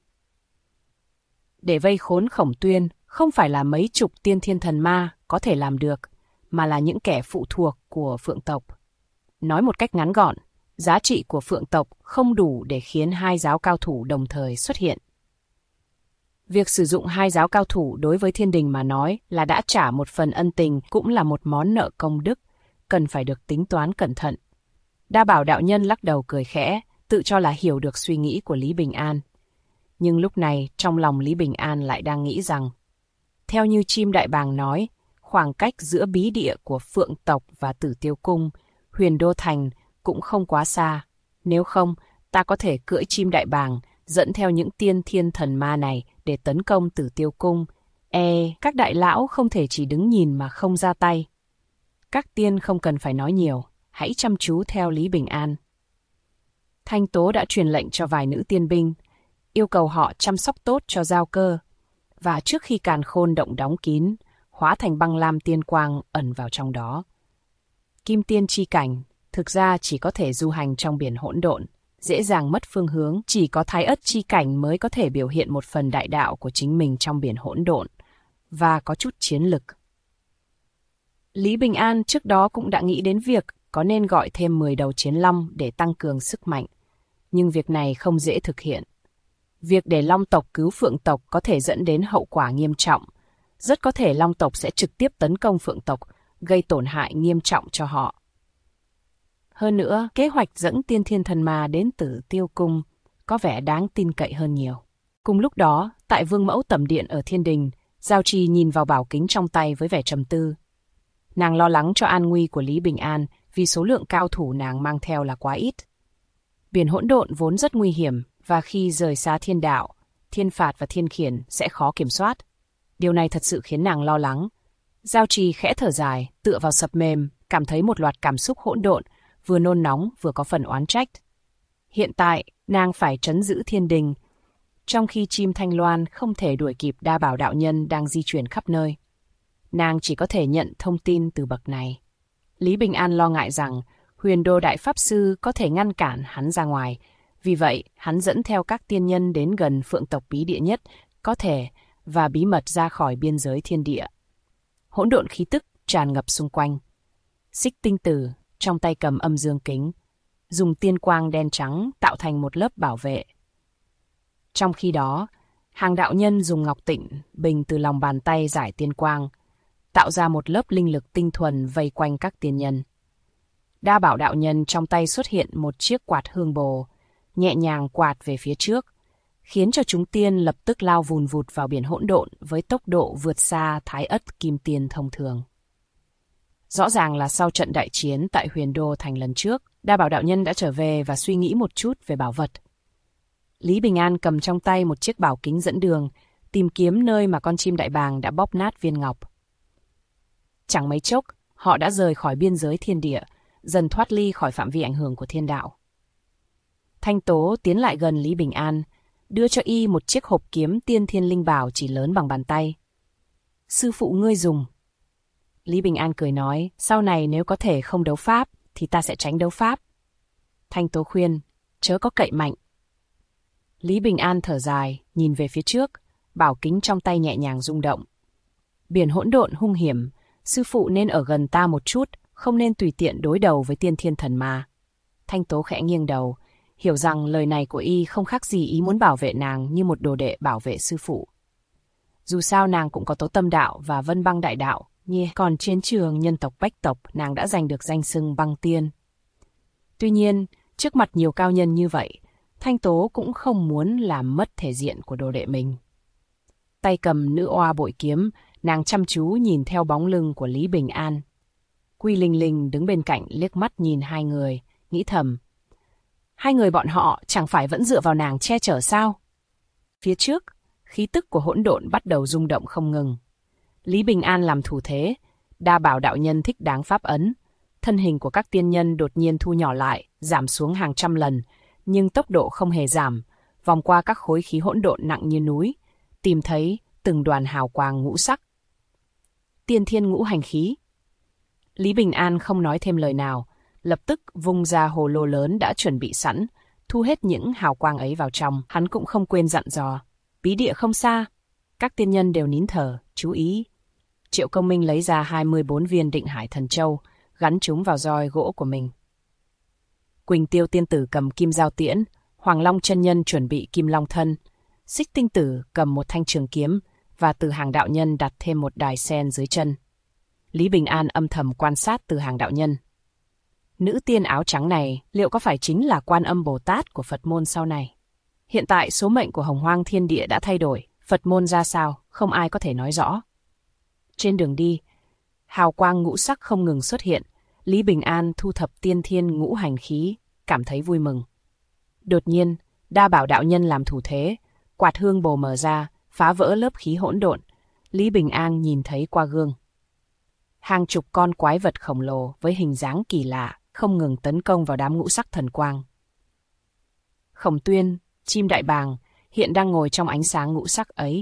Để vây khốn Khổng Tuyên không phải là mấy chục tiên thiên thần ma có thể làm được, mà là những kẻ phụ thuộc của phượng tộc. Nói một cách ngắn gọn, giá trị của phượng tộc không đủ để khiến hai giáo cao thủ đồng thời xuất hiện. Việc sử dụng hai giáo cao thủ đối với thiên đình mà nói là đã trả một phần ân tình, cũng là một món nợ công đức, cần phải được tính toán cẩn thận. Đa Bảo đạo nhân lắc đầu cười khẽ, tự cho là hiểu được suy nghĩ của Lý Bình An. Nhưng lúc này trong lòng Lý Bình An lại đang nghĩ rằng, theo như chim đại bàng nói, khoảng cách giữa bí địa của phượng tộc và Tử Tiêu Cung, Huyền Đô Thành cũng không quá xa. Nếu không, ta có thể cưỡi chim đại bàng, dẫn theo những tiên thiên thần ma này để tấn công Tử Tiêu Cung. Các đại lão không thể chỉ đứng nhìn mà không ra tay. Các tiên không cần phải nói nhiều, hãy chăm chú theo Lý Bình An. Thanh Tố đã truyền lệnh cho vài nữ tiên binh, yêu cầu họ chăm sóc tốt cho Giao Cơ. Và trước khi càn khôn động đóng kín, hóa thành băng lam tiên quang ẩn vào trong đó. Kim tiên chi cảnh, thực ra chỉ có thể du hành trong biển hỗn độn, dễ dàng mất phương hướng, chỉ có thái ất chi cảnh mới có thể biểu hiện một phần đại đạo của chính mình trong biển hỗn độn, và có chút chiến lực. Lý Bình An trước đó cũng đã nghĩ đến việc có nên gọi thêm 10 đầu chiến long để tăng cường sức mạnh, nhưng việc này không dễ thực hiện. Việc để long tộc cứu phượng tộc có thể dẫn đến hậu quả nghiêm trọng. Rất có thể long tộc sẽ trực tiếp tấn công phượng tộc, gây tổn hại nghiêm trọng cho họ. Hơn nữa, kế hoạch dẫn tiên thiên thần ma đến Tử Tiêu Cung có vẻ đáng tin cậy hơn nhiều. Cùng lúc đó, tại Vương Mẫu Tẩm Điện ở Thiên Đình, Giao Trì nhìn vào bảo kính trong tay với vẻ trầm tư. Nàng lo lắng cho an nguy của Lý Bình An vì số lượng cao thủ nàng mang theo là quá ít. Biển hỗn độn vốn rất nguy hiểm và khi rời xa thiên đạo, thiên phạt và thiên khiển sẽ khó kiểm soát. Điều này thật sự khiến nàng lo lắng. Giao Trì khẽ thở dài, tựa vào sập mềm, cảm thấy một loạt cảm xúc hỗn độn, vừa nôn nóng vừa có phần oán trách. Hiện tại, nàng phải trấn giữ Thiên Đình, trong khi chim Thanh Loan không thể đuổi kịp Đa Bảo đạo nhân đang di chuyển khắp nơi. Nàng chỉ có thể nhận thông tin từ bậc này. Lý Bình An lo ngại rằng Huyền Đô Đại Pháp Sư có thể ngăn cản hắn ra ngoài, vì vậy hắn dẫn theo các tiên nhân đến gần Phượng tộc bí địa nhất có thể và bí mật ra khỏi biên giới thiên địa. Hỗn độn khí tức tràn ngập xung quanh. Xích Tinh Tử trong tay cầm âm dương kính, dùng tiên quang đen trắng tạo thành một lớp bảo vệ. Trong khi đó, Hàng đạo nhân dùng ngọc tịnh bình từ lòng bàn tay giải tiên quang, tạo ra một lớp linh lực tinh thuần vây quanh các tiên nhân. Đa Bảo đạo nhân trong tay xuất hiện một chiếc quạt hương bồ, nhẹ nhàng quạt về phía trước, khiến cho chúng tiên lập tức lao vùn vụt vào biển hỗn độn với tốc độ vượt xa Thái Ất Kim Tiên thông thường. Rõ ràng là sau trận đại chiến tại Huyền Đô Thành lần trước, Đa Bảo đạo nhân đã trở về và suy nghĩ một chút về bảo vật. Lý Bình An cầm trong tay một chiếc bảo kính dẫn đường, tìm kiếm nơi mà con chim đại bàng đã bóp nát viên ngọc. Chẳng mấy chốc, họ đã rời khỏi biên giới thiên địa, dần thoát ly khỏi phạm vi ảnh hưởng của thiên đạo. Thanh Tố tiến lại gần Lý Bình An, đưa cho y một chiếc hộp kiếm tiên thiên linh bảo chỉ lớn bằng bàn tay. Sư phụ ngươi dùng. Lý Bình An cười nói, sau này nếu có thể không đấu pháp, thì ta sẽ tránh đấu pháp. Thanh Tố khuyên, chớ có cậy mạnh. Lý Bình An thở dài, nhìn về phía trước, bảo kính trong tay nhẹ nhàng rung động. Biển hỗn độn hung hiểm, sư phụ nên ở gần ta một chút, không nên tùy tiện đối đầu với tiên thiên thần ma. Thanh Tố khẽ nghiêng đầu, hiểu rằng lời này của y không khác gì ý muốn bảo vệ nàng như một đồ đệ bảo vệ sư phụ. Dù sao nàng cũng có Tố Tâm đạo và Vân Băng đại đạo, còn chiến trường nhân tộc Bách tộc nàng đã giành được danh xưng băng tiên. Tuy nhiên, trước mặt nhiều cao nhân như vậy, Thanh Tố cũng không muốn làm mất thể diện của đồ đệ mình. Tay cầm nữ oa bội kiếm, nàng chăm chú nhìn theo bóng lưng của Lý Bình An. Quy Linh Linh đứng bên cạnh liếc mắt nhìn hai người, nghĩ thầm. Hai người bọn họ chẳng phải vẫn dựa vào nàng che chở sao? Phía trước, khí tức của hỗn độn bắt đầu rung động không ngừng. Lý Bình An làm thủ thế, Đa Bảo đạo nhân thích đáng pháp ấn. Thân hình của các tiên nhân đột nhiên thu nhỏ lại, giảm xuống hàng trăm lần, nhưng tốc độ không hề giảm, vòng qua các khối khí hỗn độn nặng như núi, tìm thấy từng đoàn hào quang ngũ sắc. Tiên thiên ngũ hành khí. Lý Bình An không nói thêm lời nào, lập tức vung ra hồ lô lớn đã chuẩn bị sẵn, thu hết những hào quang ấy vào trong. Hắn cũng không quên dặn dò, bí địa không xa. Các tiên nhân đều nín thở, chú ý. Triệu Công Minh lấy ra 24 viên Định Hải Thần Châu, gắn chúng vào roi gỗ của mình. Quỳnh Tiêu tiên tử cầm kim giao tiễn, Hoàng Long chân nhân chuẩn bị kim long thân, Xích Tinh tử cầm một thanh trường kiếm và Từ Hàng đạo nhân đặt thêm một đài sen dưới chân. Lý Bình An âm thầm quan sát Từ Hàng đạo nhân. Nữ tiên áo trắng này liệu có phải chính là Quan Âm Bồ Tát của Phật môn sau này? Hiện tại số mệnh của Hồng Hoang thiên địa đã thay đổi, Phật môn ra sao, không ai có thể nói rõ. Trên đường đi, hào quang ngũ sắc không ngừng xuất hiện, Lý Bình An thu thập tiên thiên ngũ hành khí, cảm thấy vui mừng. Đột nhiên, Đa Bảo đạo nhân làm thủ thế, quạt hương bồ mở ra, phá vỡ lớp khí hỗn độn. Lý Bình An nhìn thấy qua gương. Hàng chục con quái vật khổng lồ với hình dáng kỳ lạ, không ngừng tấn công vào đám ngũ sắc thần quang. Khổng Tuyên, chim đại bàng, hiện đang ngồi trong ánh sáng ngũ sắc ấy.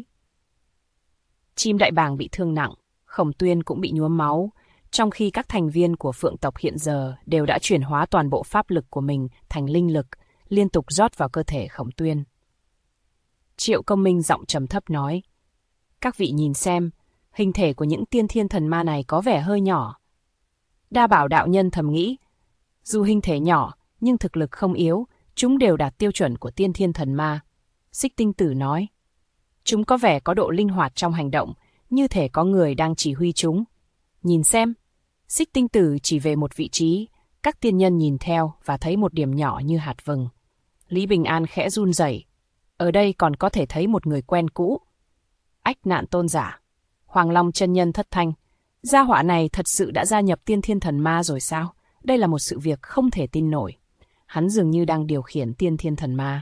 Chim đại bàng bị thương nặng, Khổng Tuyên cũng bị nhuốm máu, trong khi các thành viên của Phượng tộc hiện giờ đều đã chuyển hóa toàn bộ pháp lực của mình thành linh lực, liên tục rót vào cơ thể Khổng Tuyên. Triệu Công Minh giọng trầm thấp nói, các vị nhìn xem, hình thể của những tiên thiên thần ma này có vẻ hơi nhỏ. Đa Bảo đạo nhân thầm nghĩ, dù hình thể nhỏ, nhưng thực lực không yếu, chúng đều đạt tiêu chuẩn của tiên thiên thần ma. Xích Tinh tử nói, chúng có vẻ có độ linh hoạt trong hành động, như thể có người đang chỉ huy chúng. Nhìn xem, Xích Tinh tử chỉ về một vị trí, các tiên nhân nhìn theo và thấy một điểm nhỏ như hạt vừng. Lý Bình An khẽ run rẩy. Ở đây còn có thể thấy một người quen cũ. Ách Nạn Tôn Giả. Hoàng Long chân nhân thất thanh. Gia hỏa này thật sự đã gia nhập Tiên Thiên Thần Ma rồi sao? Đây là một sự việc không thể tin nổi. Hắn dường như đang điều khiển Tiên Thiên Thần Ma.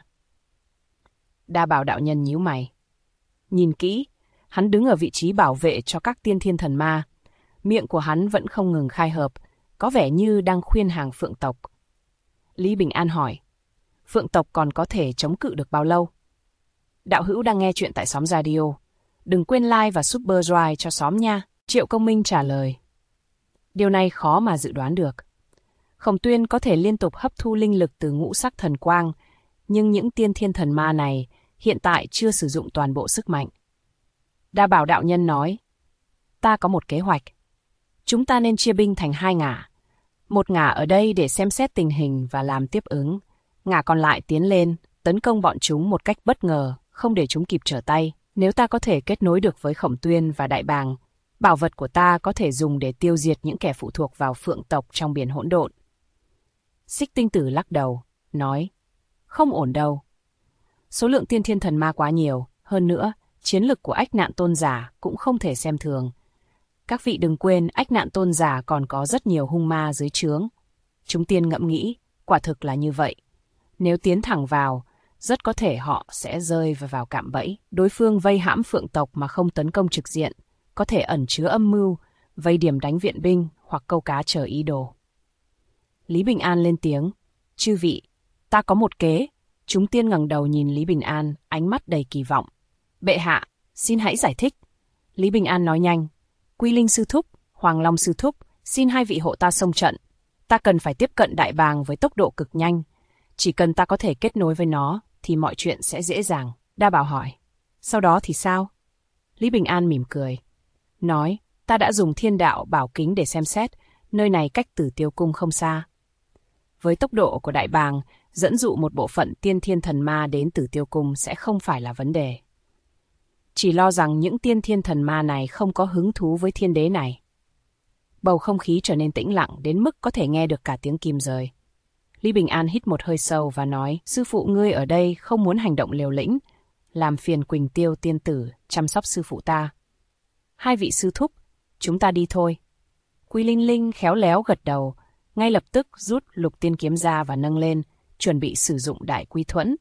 Đa Bảo đạo nhân nhíu mày. Nhìn kỹ, hắn đứng ở vị trí bảo vệ cho các Tiên Thiên Thần Ma. Miệng của hắn vẫn không ngừng khai hợp, có vẻ như đang khuyên hàng Phượng tộc. Lý Bình An hỏi, Phượng tộc còn có thể chống cự được bao lâu? Đạo hữu đang nghe chuyện tại Xóm Radio. Đừng quên like và Super Drive cho xóm nha. Triệu Công Minh trả lời. Điều này khó mà dự đoán được. Khổng Tuyên có thể liên tục hấp thu linh lực từ ngũ sắc thần quang, nhưng những Tiên Thiên Thần Ma này hiện tại chưa sử dụng toàn bộ sức mạnh. Đa Bảo đạo nhân nói, ta có một kế hoạch. Chúng ta nên chia binh thành 2 ngả. Một ngả ở đây để xem xét tình hình và làm tiếp ứng. Ngả còn lại tiến lên, tấn công bọn chúng một cách bất ngờ, không để chúng kịp trở tay. Nếu ta có thể kết nối được với Khổng Tuyên và Đại Bàng, bảo vật của ta có thể dùng để tiêu diệt những kẻ phụ thuộc vào Phượng tộc trong biển hỗn độn. Xích Tinh Tử lắc đầu, nói, không ổn đâu. Số lượng Tiên Thiên Thần Ma quá nhiều, hơn nữa, chiến lực của Ách Nạn Tôn Giả cũng không thể xem thường. Các vị đừng quên Ách Nạn Tôn Giả còn có rất nhiều hung ma dưới trướng. Chúng tiên ngẫm nghĩ, quả thực là như vậy. Nếu tiến thẳng vào, rất có thể họ sẽ rơi vào cạm bẫy. Đối phương vây hãm Phượng tộc mà không tấn công trực diện, có thể ẩn chứa âm mưu, vây điểm đánh viện binh hoặc câu cá chờ ý đồ. Lý Bình An lên tiếng, chư vị, ta có một kế. Chúng tiên ngẩng đầu nhìn Lý Bình An, ánh mắt đầy kỳ vọng. Bệ hạ, xin hãy giải thích. Lý Bình An nói nhanh, Quy Linh sư thúc, Hoàng Long sư thúc, xin hai vị hộ ta xông trận. Ta cần phải tiếp cận Đại Bàng với tốc độ cực nhanh. Chỉ cần ta có thể kết nối với nó, thì mọi chuyện sẽ dễ dàng. Đa Bảo hỏi, sau đó thì sao? Lý Bình An mỉm cười, nói, ta đã dùng Thiên Đạo Bảo Kính để xem xét, nơi này cách Tử Tiêu Cung không xa. Với tốc độ của Đại Bàng, dẫn dụ một bộ phận Tiên Thiên Thần Ma đến Tử Tiêu Cung sẽ không phải là vấn đề. Chỉ lo rằng những Tiên Thiên Thần Ma này không có hứng thú với thiên đế này. Bầu không khí trở nên tĩnh lặng đến mức có thể nghe được cả tiếng kim rơi. Lý Bình An hít một hơi sâu và nói, sư phụ ngươi ở đây không muốn hành động liều lĩnh, làm phiền Quỳnh Tiêu tiên tử chăm sóc sư phụ ta. Hai vị sư thúc, chúng ta đi thôi. Quy Linh Linh khéo léo gật đầu, ngay lập tức rút Lục Tiên kiếm ra và nâng lên, chuẩn bị sử dụng Đại Quy Thuẫn.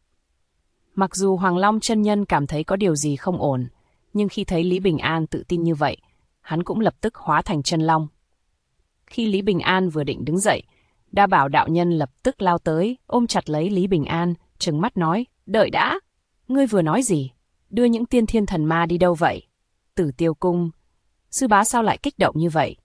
Mặc dù Hoàng Long chân nhân cảm thấy có điều gì không ổn, nhưng khi thấy Lý Bình An tự tin như vậy, hắn cũng lập tức hóa thành chân long. Khi Lý Bình An vừa định đứng dậy, Đa Bảo đạo nhân lập tức lao tới, ôm chặt lấy Lý Bình An, trừng mắt nói, đợi đã, ngươi vừa nói gì? Đưa những Tiên Thiên Thần Ma đi đâu vậy? Tử Tiêu Cung. Sư bá sao lại kích động như vậy?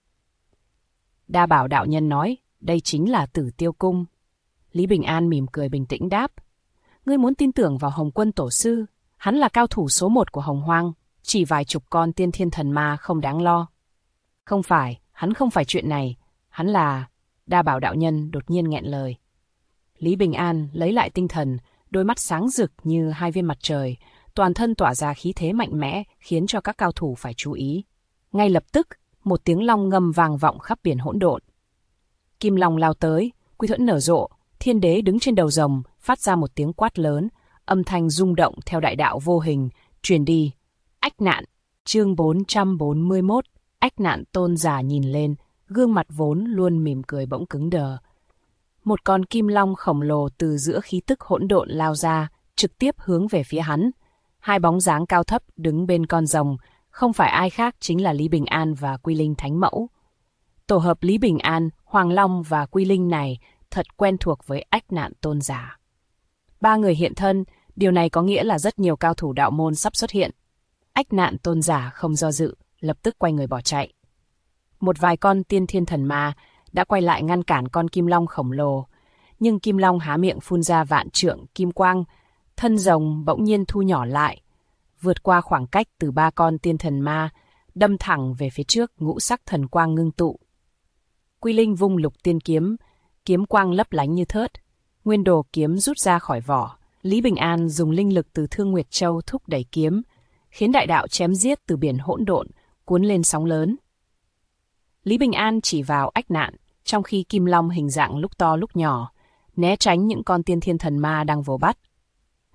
Đa Bảo đạo nhân nói, đây chính là Tử Tiêu Cung. Lý Bình An mỉm cười bình tĩnh đáp, ngươi muốn tin tưởng vào Hồng Quân Tổ Sư, hắn là cao thủ số 1 của Hồng Hoang, chỉ vài chục con Tiên Thiên Thần Ma không đáng lo. Không phải, hắn không phải chuyện này, hắn là... Đa Bảo đạo nhân đột nhiên nghẹn lời. Lý Bình An lấy lại tinh thần, đôi mắt sáng rực như hai viên mặt trời, toàn thân tỏa ra khí thế mạnh mẽ khiến cho các cao thủ phải chú ý. Ngay lập tức, một tiếng long ngâm vang vọng khắp biển hỗn độn. Kim long lao tới, quy thuẫn nở rộ, thiên đế đứng trên đầu rồng, phát ra một tiếng quát lớn, âm thanh rung động theo đại đạo vô hình, truyền đi. Ách Nạn, chương 441, Ách Nạn Tôn Giả nhìn lên, gương mặt vốn luôn mỉm cười bỗng cứng đờ. Một con kim long khổng lồ từ giữa khí tức hỗn độn lao ra, trực tiếp hướng về phía hắn. Hai bóng dáng cao thấp đứng bên con rồng, không phải ai khác chính là Lý Bình An và Quy Linh Thánh Mẫu. Tổ hợp Lý Bình An, Hoàng Long và Quy Linh này thật quen thuộc với Ách Nạn Tôn Giả. Ba người hiện thân, điều này có nghĩa là rất nhiều cao thủ đạo môn sắp xuất hiện. Ách Nạn Tôn Giả không do dự, lập tức quay người bỏ chạy. Một vài con Tiên Thiên Thần Ma đã quay lại ngăn cản con kim long khổng lồ, nhưng kim long há miệng phun ra vạn trượng kim quang, thân rồng bỗng nhiên thu nhỏ lại, vượt qua khoảng cách từ ba con Tiên Thần Ma, đâm thẳng về phía trước, ngũ sắc thần quang ngưng tụ. Quy Linh vung Lục Tiên kiếm, kiếm quang lấp lánh như thớt, nguyên đồ kiếm rút ra khỏi vỏ. Lý Bình An dùng linh lực từ Thương Nguyệt Châu thúc đẩy kiếm, khiến đại đạo chém giết từ biển hỗn độn cuốn lên sóng lớn. Lý Bình An chỉ vào Ách Nạn, trong khi kim long hình dạng lúc to lúc nhỏ, né tránh những con Tiên Thiên Thần Ma đang vồ bắt.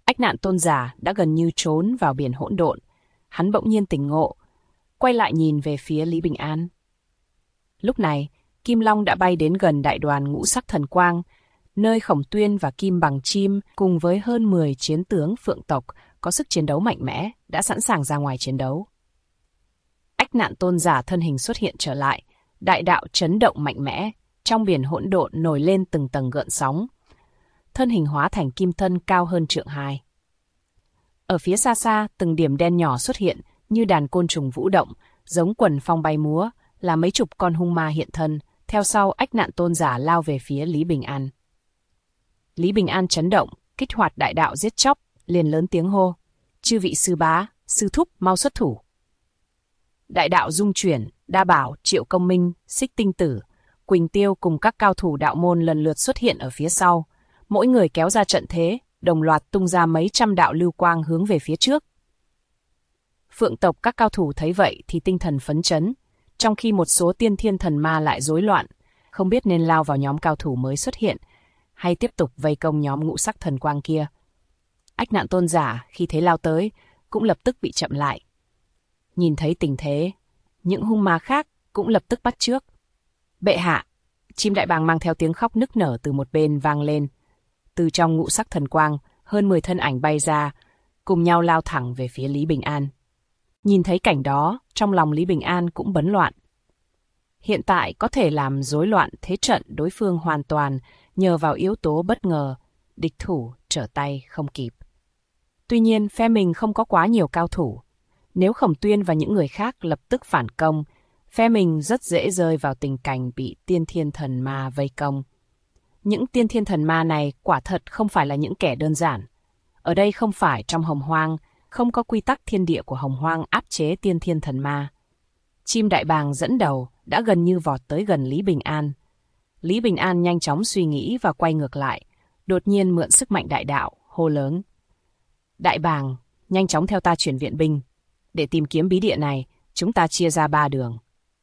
Ách Nạn Tôn Giả đã gần như trốn vào biển hỗn độn. Hắn bỗng nhiên tỉnh ngộ, quay lại nhìn về phía Lý Bình An. Lúc này, Kim Long đã bay đến gần đại đoàn Ngũ Sắc Thần Quang, nơi Khổng Tuyên và Kim Bằng Chim cùng với hơn 10 chiến tướng phượng tộc có sức chiến đấu mạnh mẽ đã sẵn sàng ra ngoài chiến đấu. Ách Nạn Tôn Giả thân hình xuất hiện trở lại, đại đạo chấn động mạnh mẽ, trong biển hỗn độn nổi lên từng tầng gợn sóng. Thân hình hóa thành kim thân cao hơn trượng 2. Ở phía xa xa, từng điểm đen nhỏ xuất hiện như đàn côn trùng vũ động, giống quần phong bay múa, là mấy chục con hung ma hiện thân, theo sau Ách Nạn Tôn Giả lao về phía Lý Bình An. Lý Bình An chấn động, kích hoạt đại đạo giết chóc, liền lớn tiếng hô: "Chư vị sư bá, sư thúc, mau xuất thủ!" Đại đạo dung chuyển, Đa Bảo, Triệu Công Minh, Xích Tinh Tử, Quỳnh Tiêu cùng các cao thủ đạo môn lần lượt xuất hiện ở phía sau, mỗi người kéo ra trận thế, đồng loạt tung ra mấy trăm đạo lưu quang hướng về phía trước. Phượng tộc các cao thủ thấy vậy thì tinh thần phấn chấn, trong khi một số tiên thiên thần ma lại rối loạn, không biết nên lao vào nhóm cao thủ mới xuất hiện, hay tiếp tục vây công nhóm Ngũ Sắc Thần Quang kia. Ách Nạn Tôn Giả khi thấy lao tới, cũng lập tức bị chậm lại. Nhìn thấy tình thế, những hung ma khác cũng lập tức bắt chước. "Bệ hạ!" Chim đại bàng mang theo tiếng khóc nức nở từ một bên vang lên. Từ trong Ngũ Sắc Thần Quang, hơn 10 thân ảnh bay ra, cùng nhau lao thẳng về phía Lý Bình An. Nhìn thấy cảnh đó, trong lòng Lý Bình An cũng bấn loạn. Hiện tại có thể làm rối loạn thế trận đối phương hoàn toàn nhờ vào yếu tố bất ngờ, địch thủ trở tay không kịp. Tuy nhiên, phe mình không có quá nhiều cao thủ. Nếu Khổng Tuyên và những người khác lập tức phản công, phe mình rất dễ rơi vào tình cảnh bị tiên thiên thần ma vây công. Những tiên thiên thần ma này quả thật không phải là những kẻ đơn giản. Ở đây không phải trong Hồng Hoang, không có quy tắc thiên địa của Hồng Hoang áp chế tiên thiên thần ma. Chim đại bàng dẫn đầu đã gần như vọt tới gần Lý Bình An. Lý Bình An nhanh chóng suy nghĩ và quay ngược lại, đột nhiên mượn sức mạnh đại đạo, hô lớn: "Đại bàng, nhanh chóng theo ta chuyển viện binh. Để tìm kiếm bí địa này, chúng ta chia ra 3 đường."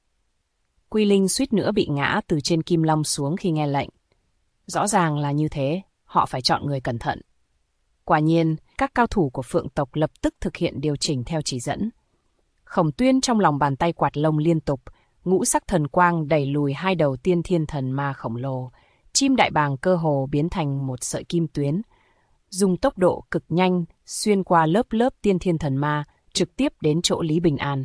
Quy Linh suýt nữa bị ngã từ trên Kim Long xuống khi nghe lệnh. Rõ ràng là như thế, họ phải chọn người cẩn thận. Quả nhiên, các cao thủ của Phượng tộc lập tức thực hiện điều chỉnh theo chỉ dẫn. Khổng Tuyên trong lòng bàn tay quạt lông liên tục, Ngũ Sắc Thần Quang đẩy lùi 2 đầu tiên thiên thần ma khổng lồ. Chim đại bàng cơ hồ biến thành một sợi kim tuyến, dùng tốc độ cực nhanh xuyên qua lớp lớp tiên thiên thần ma, trực tiếp đến chỗ Lý Bình An.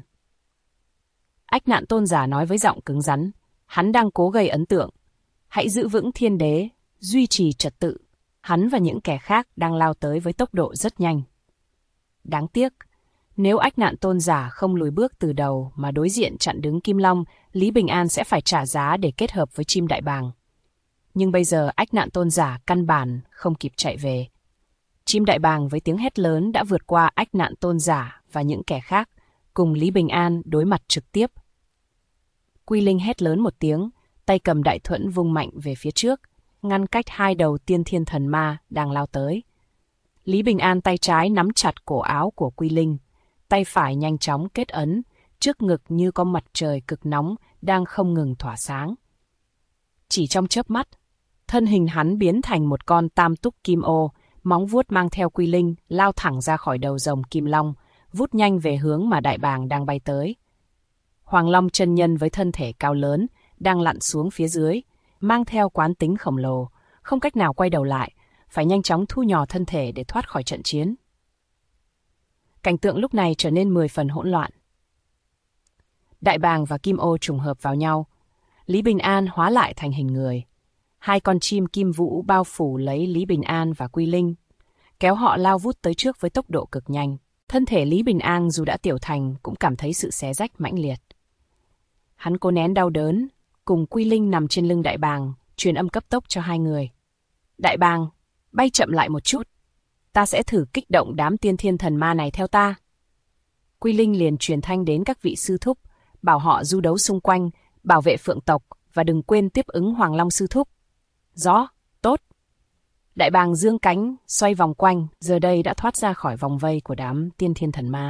Ách Nạn Tôn Giả nói với giọng cứng rắn, hắn đang cố gây ấn tượng. Hãy giữ vững thiên đế, duy trì trật tự. Hắn và những kẻ khác đang lao tới với tốc độ rất nhanh. Đáng tiếc, nếu Ách Nạn Tôn Giả không lùi bước từ đầu mà đối diện chặn đứng Kim Long, Lý Bình An sẽ phải trả giá để kết hợp với chim đại bàng. Nhưng bây giờ Ách Nạn Tôn Giả căn bản không kịp chạy về. Chim đại bàng với tiếng hét lớn đã vượt qua Ách Nạn Tôn Giả và những kẻ khác, cùng Lý Bình An đối mặt trực tiếp. Quy Linh hét lớn một tiếng, tay cầm đại thuẫn vung mạnh về phía trước, ngăn cách 2 đầu tiên thiên thần ma đang lao tới. Lý Bình An tay trái nắm chặt cổ áo của Quy Linh, tay phải nhanh chóng kết ấn, trước ngực như có mặt trời cực nóng đang không ngừng tỏa sáng. Chỉ trong chớp mắt, thân hình hắn biến thành một con tam túc kim ô, móng vuốt mang theo Quy Linh lao thẳng ra khỏi đầu rồng Kim Long, vút nhanh về hướng mà đại bàng đang bay tới. Hoàng Long chân nhân với thân thể cao lớn đang lặn xuống phía dưới, mang theo quán tính khổng lồ, không cách nào quay đầu lại, phải nhanh chóng thu nhỏ thân thể để thoát khỏi trận chiến. Cảnh tượng lúc này trở nên 10 phần hỗn loạn. Đại bàng và kim ô trùng hợp vào nhau, Lý Bình An hóa lại thành hình người. 2 con chim kim vũ bao phủ lấy Lý Bình An và Quy Linh, kéo họ lao vút tới trước với tốc độ cực nhanh. Thân thể Lý Bình An dù đã tiểu thành cũng cảm thấy sự xé rách mãnh liệt. Hắn cố nén đau đớn, cùng Quy Linh nằm trên lưng đại bàng, truyền âm cấp tốc cho 2 người. Đại bàng, bay chậm lại một chút. Ta sẽ thử kích động đám tiên thiên thần ma này theo ta. Quy Linh liền truyền thanh đến các vị sư thúc, bảo họ du đấu xung quanh, bảo vệ Phượng tộc và đừng quên tiếp ứng Hoàng Long sư thúc. Rõ, tốt. Đại bàng dương cánh, xoay vòng quanh, giờ đây đã thoát ra khỏi vòng vây của đám tiên thiên thần ma.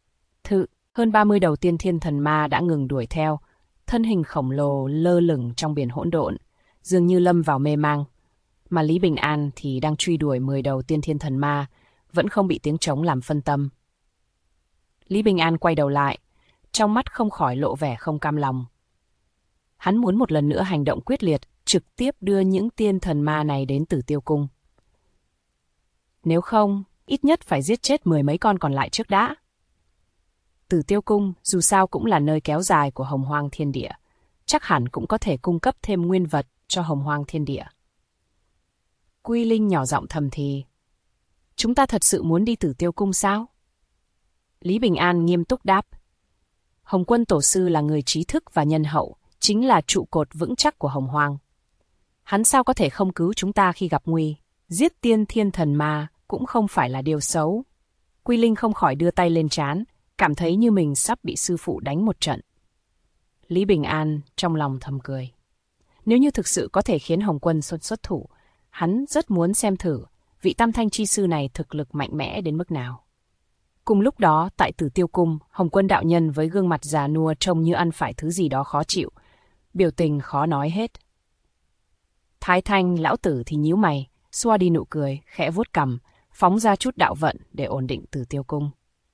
Hơn 30 đầu tiên thiên thần ma đã ngừng đuổi theo, thân hình khổng lồ lơ lửng trong biển hỗn độn, dường như lâm vào mê mang. Mà Lý Bình An thì đang truy đuổi 10 đầu tiên thiên thần ma, vẫn không bị tiếng trống làm phân tâm. Lý Bình An quay đầu lại, trong mắt không khỏi lộ vẻ không cam lòng. Hắn muốn một lần nữa hành động quyết liệt, trực tiếp đưa những tiên thần ma này đến Tử Tiêu Cung. Nếu không, ít nhất phải giết chết 10 mấy con còn lại trước đã. Tử Tiêu Cung dù sao cũng là nơi kéo dài của Hồng Hoang Thiên Địa, chắc hẳn cũng có thể cung cấp thêm nguyên vật cho Hồng Hoang Thiên Địa. Quy Linh nhỏ giọng thầm thì. Chúng ta thật sự muốn đi Tử Tiêu Cung sao? Lý Bình An nghiêm túc đáp. Hồng Quân Tổ Sư là người trí thức và nhân hậu, chính là trụ cột vững chắc của Hồng Hoang. Hắn sao có thể không cứu chúng ta khi gặp nguy? Giết tiên thiên thần ma cũng không phải là điều xấu. Quy Linh không khỏi đưa tay lên trán, cảm thấy như mình sắp bị sư phụ đánh một trận. Lý Bình An trong lòng thầm cười. Nếu như thực sự có thể khiến Hồng Quân xuất thủ, hắn rất muốn xem thử vị Tam Thanh chi sư này thực lực mạnh mẽ đến mức nào. Cùng lúc đó, tại Tử Tiêu Cung, Hồng Quân đạo nhân với gương mặt già nua trông như ăn phải thứ gì đó khó chịu, biểu tình khó nói hết. Thái Thanh lão tử thì nhíu mày, xoa đi nụ cười, khẽ vuốt cằm, phóng ra chút đạo vận để ổn định Tử Tiêu Cung.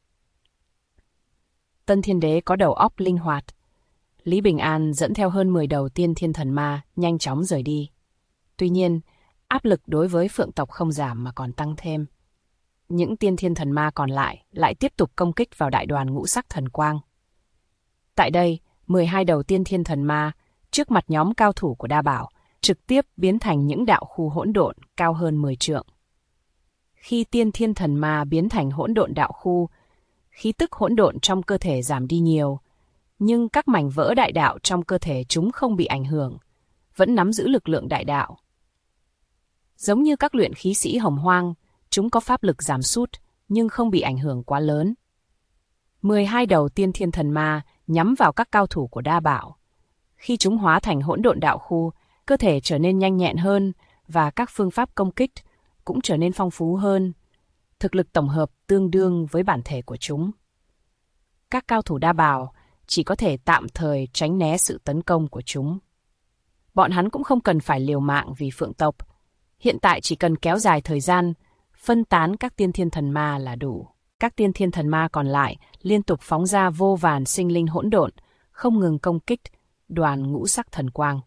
Tân Thiên Đế có đầu óc linh hoạt. Lý Bình An dẫn theo hơn 10 đầu tiên thiên thần ma nhanh chóng rời đi. Tuy nhiên, áp lực đối với Phượng tộc không giảm mà còn tăng thêm. Những tiên thiên thần ma còn lại tiếp tục công kích vào đại đoàn ngũ sắc thần quang. Tại đây, 12 đầu tiên thiên thần ma, trước mặt nhóm cao thủ của Đa Bảo, trực tiếp biến thành những đạo khu hỗn độn cao hơn 10 trượng. Khi tiên thiên thần ma biến thành hỗn độn đạo khu, khí tức hỗn độn trong cơ thể giảm đi nhiều, nhưng các mảnh vỡ đại đạo trong cơ thể chúng không bị ảnh hưởng, vẫn nắm giữ lực lượng đại đạo. Giống như các luyện khí sĩ Hồng Hoang, chúng có pháp lực giảm sút, nhưng không bị ảnh hưởng quá lớn. 12 đầu tiên thiên thần ma nhắm vào các cao thủ của Đa Bảo. Khi chúng hóa thành hỗn độn đạo khu, cơ thể trở nên nhanh nhẹn hơn và các phương pháp công kích cũng trở nên phong phú hơn. Thực lực tổng hợp tương đương với bản thể của chúng. Các cao thủ Đa Bảo chỉ có thể tạm thời tránh né sự tấn công của chúng. Bọn hắn cũng không cần phải liều mạng vì Phượng tộc. Hiện tại chỉ cần kéo dài thời gian, phân tán các tiên thiên thần ma là đủ. Các tiên thiên thần ma còn lại liên tục phóng ra vô vàn sinh linh hỗn độn, không ngừng công kích đoàn ngũ sắc thần quang.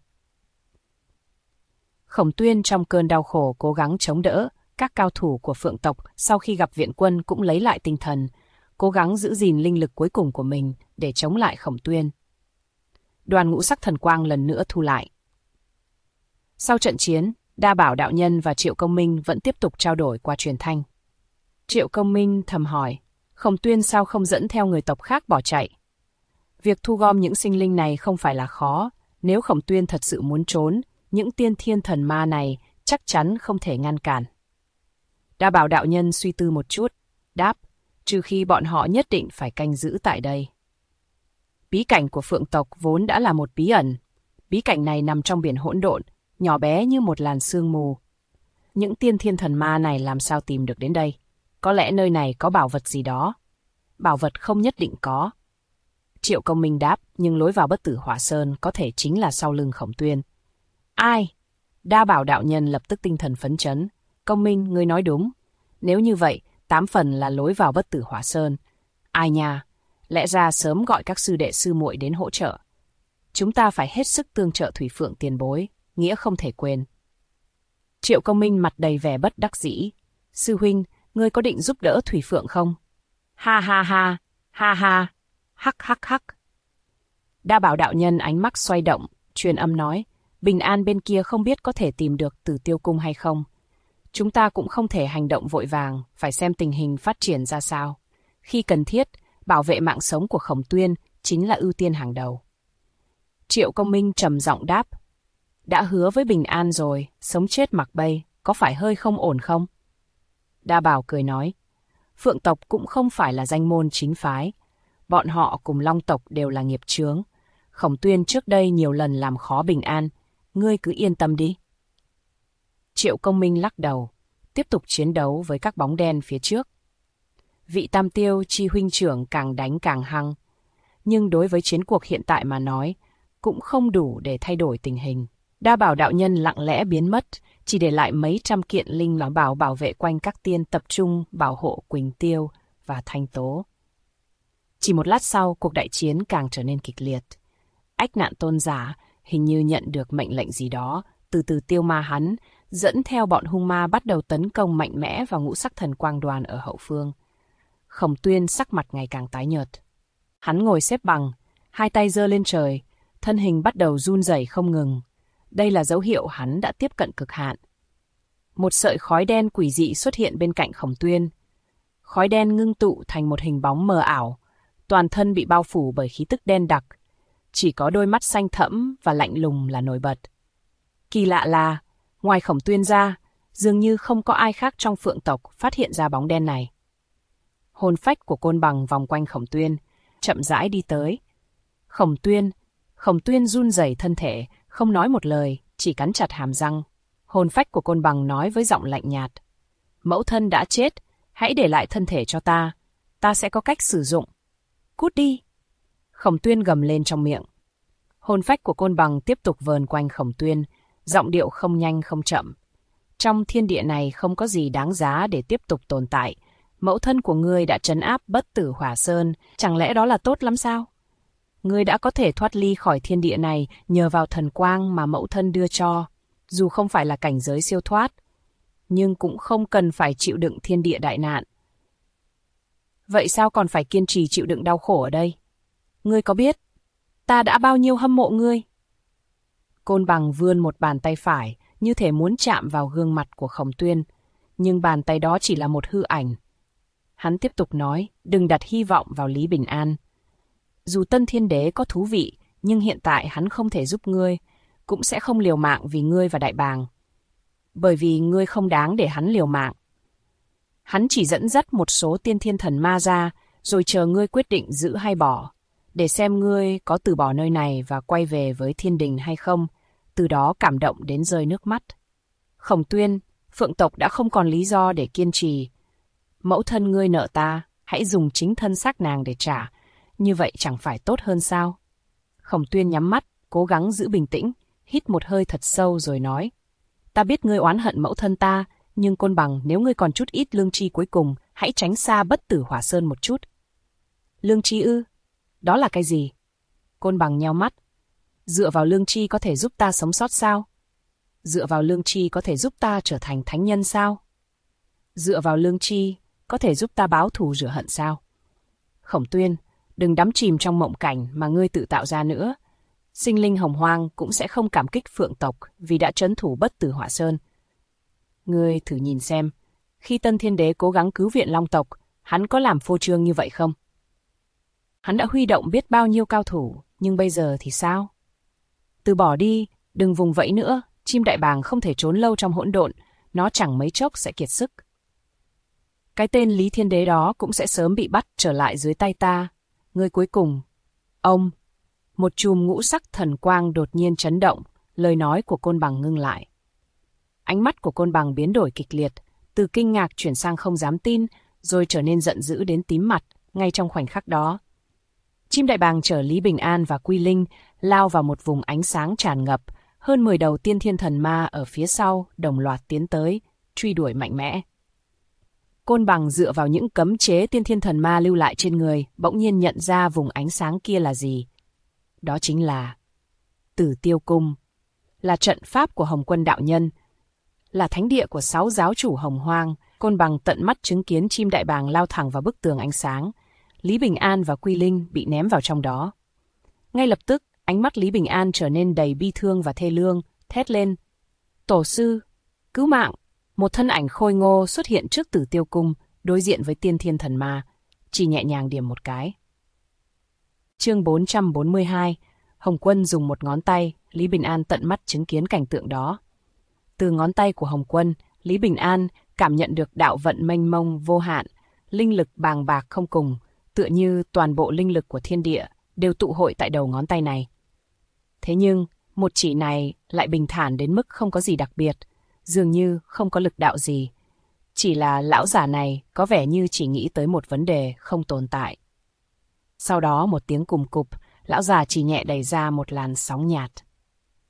Khổng Tuyên trong cơn đau khổ cố gắng chống đỡ, các cao thủ của Phượng tộc sau khi gặp viện quân cũng lấy lại tinh thần, cố gắng giữ gìn linh lực cuối cùng của mình để chống lại Khổng Tuyên. Đoàn ngũ sắc thần quang lần nữa thu lại. Sau trận chiến, Đa Bảo đạo nhân và Triệu Công Minh vẫn tiếp tục trao đổi qua truyền thanh. Triệu Công Minh thầm hỏi, Khổng Tuyên sao không dẫn theo người tộc khác bỏ chạy? Việc thu gom những sinh linh này không phải là khó, nếu Khổng Tuyên thật sự muốn trốn, những tiên thiên thần ma này chắc chắn không thể ngăn cản. Đa Bảo đạo nhân suy tư một chút, đáp, trừ khi bọn họ nhất định phải canh giữ tại đây. Bí cảnh của Phượng tộc vốn đã là một bí ẩn. Bí cảnh này nằm trong biển hỗn độn, nhỏ bé như một làn sương mù. Những tiên thiên thần ma này làm sao tìm được đến đây? Có lẽ nơi này có bảo vật gì đó. Bảo vật không nhất định có. Triệu Công Minh đáp, nhưng lối vào Bất Tử Hỏa Sơn có thể chính là sau lưng Khổng Tuyên. Ai? Đa Bảo đạo nhân lập tức tinh thần phấn chấn. Công Minh, ngươi nói đúng. Nếu như vậy, 8 phần là lối vào Bất Tử Hỏa Sơn. Ai nha? Lẽ ra sớm gọi các sư đệ sư muội đến hỗ trợ. Chúng ta phải hết sức tương trợ Thủy Phượng tiền bối, nghĩa không thể quên. Triệu Công Minh mặt đầy vẻ bất đắc dĩ. Sư huynh, ngươi có định giúp đỡ Thủy Phượng không? Ha ha ha, ha ha, hắc hắc hắc. Đa Bảo đạo nhân ánh mắt xoay động, truyền âm nói, Bình An bên kia không biết có thể tìm được Tử Tiêu Cung hay không. Chúng ta cũng không thể hành động vội vàng, phải xem tình hình phát triển ra sao. Khi cần thiết, bảo vệ mạng sống của Khổng Tuyên chính là ưu tiên hàng đầu. Triệu Công Minh trầm giọng đáp, đã hứa với Bình An rồi, sống chết mặc bay, có phải hơi không ổn không? Đa Bảo cười nói, Phượng tộc cũng không phải là danh môn chính phái. Bọn họ cùng Long tộc đều là nghiệp chướng. Khổng Tuyên trước đây nhiều lần làm khó Bình An, ngươi cứ yên tâm đi. Triệu Công Minh lắc đầu, tiếp tục chiến đấu với các bóng đen phía trước. Vị Tam Tiêu chi huynh trưởng càng đánh càng hăng, nhưng đối với chiến cuộc hiện tại mà nói, cũng không đủ để thay đổi tình hình. Đa Bảo đạo nhân lặng lẽ biến mất, chỉ để lại mấy trăm kiện linh bảo bảo vệ quanh các tiên tập trung bảo hộ Quỳnh Tiêu và Thanh Tố. Chỉ một lát sau, cuộc đại chiến càng trở nên kịch liệt. Ách Nạn tôn giả hình như nhận được mệnh lệnh gì đó, từ từ tiêu ma hắn, dẫn theo bọn hung ma bắt đầu tấn công mạnh mẽ vào ngũ sắc thần quang đoàn ở hậu phương. Khổng Tuyên sắc mặt ngày càng tái nhợt. Hắn ngồi xếp bằng, hai tay giơ lên trời, thân hình bắt đầu run rẩy không ngừng. Đây là dấu hiệu hắn đã tiếp cận cực hạn. Một sợi khói đen quỷ dị xuất hiện bên cạnh Khổng Tuyên. Khói đen ngưng tụ thành một hình bóng mờ ảo, toàn thân bị bao phủ bởi khí tức đen đặc. Chỉ có đôi mắt xanh thẫm và lạnh lùng là nổi bật. Kỳ lạ là, ngoài Khổng Tuyên ra, dường như không có ai khác trong Phượng tộc phát hiện ra bóng đen này. Hồn phách của Côn Bằng vòng quanh Khổng Tuyên, chậm rãi đi tới. Khổng Tuyên run rẩy thân thể, không nói một lời, chỉ cắn chặt hàm răng. Hồn phách của Côn Bằng nói với giọng lạnh nhạt: "Mẫu thân đã chết, hãy để lại thân thể cho ta sẽ có cách sử dụng. Cút đi!" Khổng Tuyên gầm lên trong miệng. Hồn phách của Côn Bằng tiếp tục vờn quanh Khổng Tuyên, giọng điệu không nhanh không chậm. "Trong thiên địa này không có gì đáng giá để tiếp tục tồn tại. Mẫu thân của ngươi đã trấn áp Bất Tử Hỏa Sơn, chẳng lẽ đó là tốt lắm sao? Ngươi đã có thể thoát ly khỏi thiên địa này nhờ vào thần quang mà mẫu thân đưa cho. Dù không phải là cảnh giới siêu thoát, nhưng cũng không cần phải chịu đựng thiên địa đại nạn. Vậy sao còn phải kiên trì chịu đựng đau khổ ở đây? Ngươi có biết ta đã bao nhiêu hâm mộ ngươi?" Côn Bằng vươn một bàn tay phải, như thể muốn chạm vào gương mặt của Khổng Tuyên, nhưng bàn tay đó chỉ là một hư ảnh. Hắn tiếp tục nói: "Đừng đặt hy vọng vào Lý Bình An. Dù Tân Thiên Đế có thú vị, nhưng hiện tại hắn không thể giúp ngươi, cũng sẽ không liều mạng vì ngươi và Đại Bàng. Bởi vì ngươi không đáng để hắn liều mạng. Hắn chỉ dẫn dắt một số tiên thiên thần ma ra, rồi chờ ngươi quyết định giữ hay bỏ, để xem ngươi có từ bỏ nơi này và quay về với thiên đình hay không, từ đó cảm động đến rơi nước mắt. Khổng Tuyên, Phượng tộc đã không còn lý do để kiên trì. Mẫu thân ngươi nợ ta, hãy dùng chính thân xác nàng để trả, như vậy chẳng phải tốt hơn sao?" Khổng Tuyên nhắm mắt, cố gắng giữ bình tĩnh, hít một hơi thật sâu rồi nói: "Ta biết ngươi oán hận mẫu thân ta, nhưng Côn Bằng, nếu ngươi còn chút ít lương tri cuối cùng, hãy tránh xa Bất Tử Hỏa Sơn một chút." "Lương tri ư? Đó là cái gì?" Côn Bằng nheo mắt. "Dựa vào lương tri có thể giúp ta sống sót sao? Dựa vào lương tri có thể giúp ta trở thành thánh nhân sao? Dựa vào lương tri có thể giúp ta báo thù rửa hận sao?" "Khổng Tuyên, đừng đắm chìm trong mộng cảnh mà ngươi tự tạo ra nữa. Sinh linh hồng hoang cũng sẽ không cảm kích Phượng tộc vì đã trấn thủ Bất Tử Hỏa Sơn. Ngươi thử nhìn xem, khi Tân Thiên Đế cố gắng cứu viện Long tộc, hắn có làm phô trương như vậy không? Hắn đã huy động biết bao nhiêu cao thủ, nhưng bây giờ thì sao? Từ bỏ đi, đừng vùng vẫy nữa, chim đại bàng không thể trốn lâu trong hỗn độn, nó chẳng mấy chốc sẽ kiệt sức. Cái tên Lý Thiên Đế đó cũng sẽ sớm bị bắt trở lại dưới tay ta. Ngươi cuối cùng..." Ông, một chùm ngũ sắc thần quang đột nhiên chấn động, lời nói của Côn Bằng ngưng lại. Ánh mắt của Côn Bằng biến đổi kịch liệt, từ kinh ngạc chuyển sang không dám tin, rồi trở nên giận dữ đến tím mặt, ngay trong khoảnh khắc đó. Chim đại bàng chở Lý Bình An và Quy Linh lao vào một vùng ánh sáng tràn ngập, hơn 10 đầu tiên thiên thần ma ở phía sau đồng loạt tiến tới, truy đuổi mạnh mẽ. Côn Bằng dựa vào những cấm chế tiên thiên thần ma lưu lại trên người, bỗng nhiên nhận ra vùng ánh sáng kia là gì. Đó chính là Tử Tiêu Cung, là trận pháp của Hồng Quân đạo nhân, là thánh địa của 6 giáo chủ Hồng Hoang. Côn Bằng tận mắt chứng kiến chim đại bàng lao thẳng vào bức tường ánh sáng. Lý Bình An và Quy Linh bị ném vào trong đó. Ngay lập tức, ánh mắt Lý Bình An trở nên đầy bi thương và thê lương, thét lên: "Tổ sư, cứu mạng!" Một thân ảnh khôi ngô xuất hiện trước Tử Tiêu Cung, đối diện với tiên thiên thần ma, chỉ nhẹ nhàng điểm một cái. Chương 442, Hồng Quân dùng một ngón tay, Lý Bình An tận mắt chứng kiến cảnh tượng đó. Từ ngón tay của Hồng Quân, Lý Bình An cảm nhận được đạo vận mênh mông vô hạn, linh lực bàng bạc không cùng, tựa như toàn bộ linh lực của thiên địa đều tụ hội tại đầu ngón tay này. Thế nhưng, một chỉ này lại bình thản đến mức không có gì đặc biệt, dường như không có lực đạo gì. Chỉ là lão giả này có vẻ như chỉ nghĩ tới một vấn đề không tồn tại. Sau đó một tiếng cùm cụp, lão già chỉ nhẹ đẩy ra một làn sóng nhạt.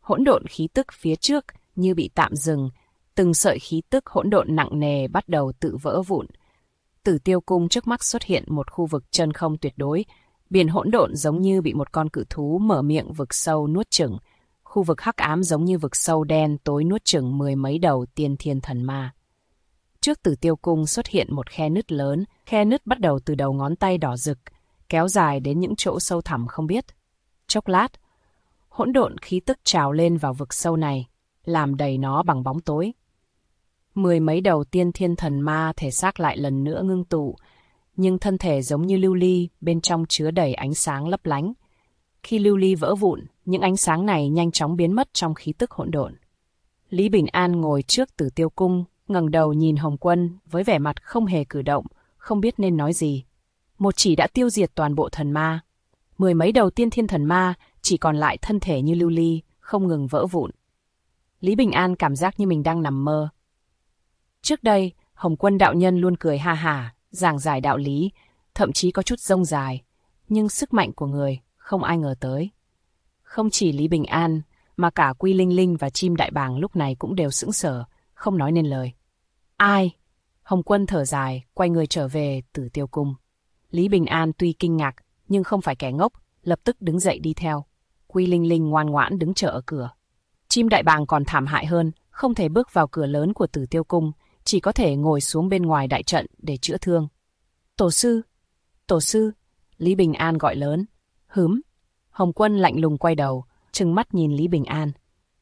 Hỗn độn khí tức phía trước như bị tạm dừng, từng sợi khí tức hỗn độn nặng nề bắt đầu tự vỡ vụn. Tử Tiêu Cung trước mắt xuất hiện một khu vực chân không tuyệt đối, biển hỗn độn giống như bị một con cự thú mở miệng vực sâu nuốt chửng. Khu vực hắc ám giống như vực sâu đen tối nuốt chửng mười mấy đầu tiên thiên thần ma. Trước Tử Tiêu Cung xuất hiện một khe nứt lớn, khe nứt bắt đầu từ đầu ngón tay đỏ rực, kéo dài đến những chỗ sâu thẳm không biết. Chốc lát, hỗn độn khí tức trào lên vào vực sâu này, làm đầy nó bằng bóng tối. Mười mấy đầu tiên thiên thần ma thể xác lại lần nữa ngưng tụ, nhưng thân thể giống như lưu ly, bên trong chứa đầy ánh sáng lấp lánh. Khi lưu ly vỡ vụn, những ánh sáng này nhanh chóng biến mất trong khí tức hỗn độn. Lý Bình An ngồi trước Tử Tiêu Cung, ngẩng đầu nhìn Hồng Quân với vẻ mặt không hề cử động, không biết nên nói gì. Một chỉ đã tiêu diệt toàn bộ thần ma. Mười mấy đầu tiên thiên thần ma chỉ còn lại thân thể như lưu ly, không ngừng vỡ vụn. Lý Bình An cảm giác như mình đang nằm mơ. Trước đây, Hồng Quân đạo nhân luôn cười ha hả, giảng giải đạo lý, thậm chí có chút rông dài, nhưng sức mạnh của người không ai ngờ tới. Không chỉ Lý Bình An, mà cả Quy Linh Linh và Chim Đại Bàng lúc này cũng đều sững sờ, không nói nên lời. Ai? Hồng Quân thở dài, quay người trở về Tử Tiêu Cung. Lý Bình An tuy kinh ngạc, nhưng không phải kẻ ngốc, lập tức đứng dậy đi theo. Quy Linh Linh ngoan ngoãn đứng chờ ở cửa. Chim Đại Bàng còn thảm hại hơn, không thể bước vào cửa lớn của Tử Tiêu Cung, chỉ có thể ngồi xuống bên ngoài đại trận để chữa thương. Tổ sư! Tổ sư! Lý Bình An gọi lớn. Hửm! Hồng Quân lạnh lùng quay đầu, trừng mắt nhìn Lý Bình An.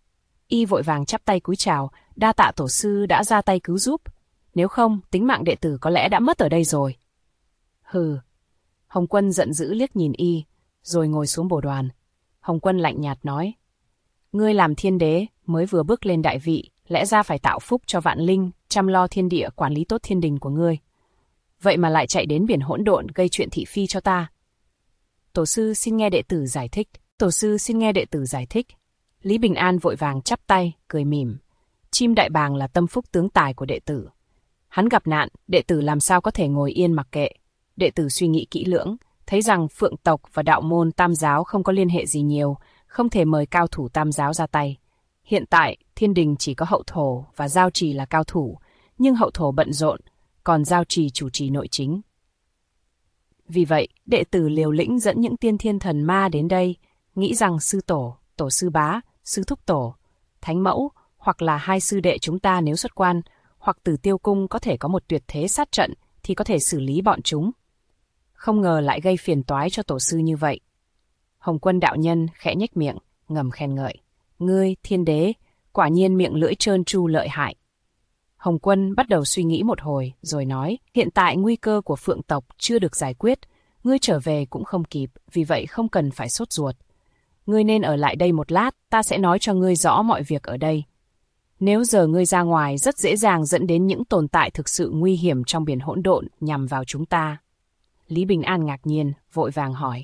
Y vội vàng chắp tay cúi chào, đa tạ tổ sư đã ra tay cứu giúp. Nếu không, tính mạng đệ tử có lẽ đã mất ở đây rồi. Hừ! Hồng Quân giận dữ liếc nhìn Y, rồi ngồi xuống bồ đoàn. Hồng Quân lạnh nhạt nói. Ngươi làm thiên đế, mới vừa bước lên đại vị, lẽ ra phải tạo phúc cho vạn linh, chăm lo thiên địa, quản lý tốt thiên đình của ngươi. Vậy mà lại chạy đến biển hỗn độn gây chuyện thị phi cho ta. Tổ sư xin nghe đệ tử giải thích. Tổ sư xin nghe đệ tử giải thích. Lý Bình An vội vàng chắp tay, cười mỉm. Chim Đại Bàng là tâm phúc tướng tài của đệ tử. Hắn gặp nạn, đệ tử làm sao có thể ngồi yên mặc kệ. Đệ tử suy nghĩ kỹ lưỡng, thấy rằng Phượng tộc và đạo môn Tam giáo không có liên hệ gì nhiều, không thể mời cao thủ Tam giáo ra tay. Hiện tại, thiên đình chỉ có hậu thổ và giao trì là cao thủ, nhưng hậu thổ bận rộn, còn giao trì chủ trì nội chính. Vì vậy, đệ tử liều lĩnh dẫn những tiên thiên thần ma đến đây, nghĩ rằng sư tổ, tổ sư bá, sư thúc tổ, thánh mẫu, hoặc là hai sư đệ chúng ta nếu xuất quan, hoặc Tử Tiêu Cung có thể có một tuyệt thế sát trận, thì có thể xử lý bọn chúng. Không ngờ lại gây phiền toái cho tổ sư như vậy. Hồng Quân đạo nhân khẽ nhếch miệng, ngầm khen ngợi. Ngươi, thiên đế, quả nhiên miệng lưỡi trơn tru lợi hại. Hồng Quân bắt đầu suy nghĩ một hồi, rồi nói, hiện tại nguy cơ của Phượng tộc chưa được giải quyết, ngươi trở về cũng không kịp, vì vậy không cần phải sốt ruột. Ngươi nên ở lại đây một lát, ta sẽ nói cho ngươi rõ mọi việc ở đây. Nếu giờ ngươi ra ngoài rất dễ dàng dẫn đến những tồn tại thực sự nguy hiểm trong biển hỗn độn nhằm vào chúng ta. Lý Bình An ngạc nhiên, vội vàng hỏi.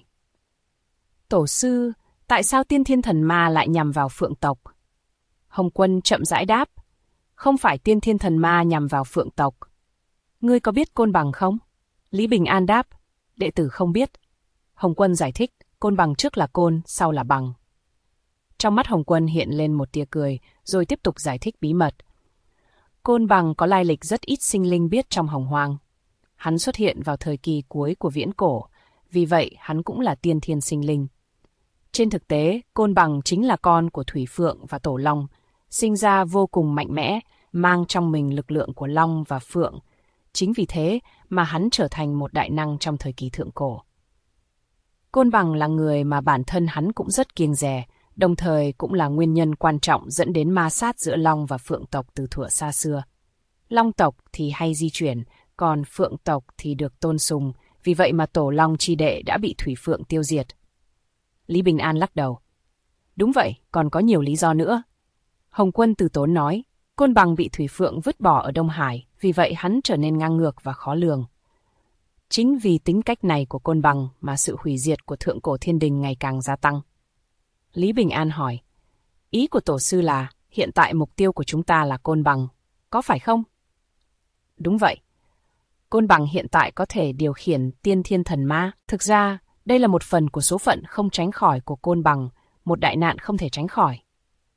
Tổ sư, tại sao tiên thiên thần ma lại nhằm vào Phượng tộc? Hồng Quân chậm rãi đáp. Không phải tiên thiên thần ma nhằm vào Phượng tộc. Ngươi có biết Côn Bằng không? Lý Bình An đáp. Đệ tử không biết. Hồng Quân giải thích, Côn Bằng trước là côn, sau là bằng. Trong mắt Hồng Quân hiện lên một tia cười, rồi tiếp tục giải thích bí mật. Côn Bằng có lai lịch rất ít sinh linh biết trong hồng hoang. Hắn xuất hiện vào thời kỳ cuối của viễn cổ, vì vậy hắn cũng là tiên thiên sinh linh. Trên thực tế, Côn Bằng chính là con của Thủy Phượng và Tổ Long, sinh ra vô cùng mạnh mẽ, mang trong mình lực lượng của Long và Phượng. Chính vì thế mà hắn trở thành một đại năng trong thời kỳ thượng cổ. Côn Bằng là người mà bản thân hắn cũng rất kiêng dè, đồng thời cũng là nguyên nhân quan trọng dẫn đến ma sát giữa Long và Phượng tộc từ thuở xa xưa. Long tộc thì hay di chuyển, còn Phượng tộc thì được tôn sùng, vì vậy mà Tổ Long chi đệ đã bị Thủy Phượng tiêu diệt. Lý Bình An lắc đầu. Đúng vậy, còn có nhiều lý do nữa. Hồng Quân từ tốn nói, Côn Bằng bị Thủy Phượng vứt bỏ ở Đông Hải, vì vậy hắn trở nên ngang ngược và khó lường. Chính vì tính cách này của Côn Bằng mà sự hủy diệt của thượng cổ thiên đình ngày càng gia tăng. Lý Bình An hỏi, ý của tổ sư là hiện tại mục tiêu của chúng ta là Côn Bằng, có phải không? Đúng vậy. Côn Bằng hiện tại có thể điều khiển tiên thiên thần ma. Thực ra, đây là một phần của số phận không tránh khỏi của Côn Bằng, một đại nạn không thể tránh khỏi.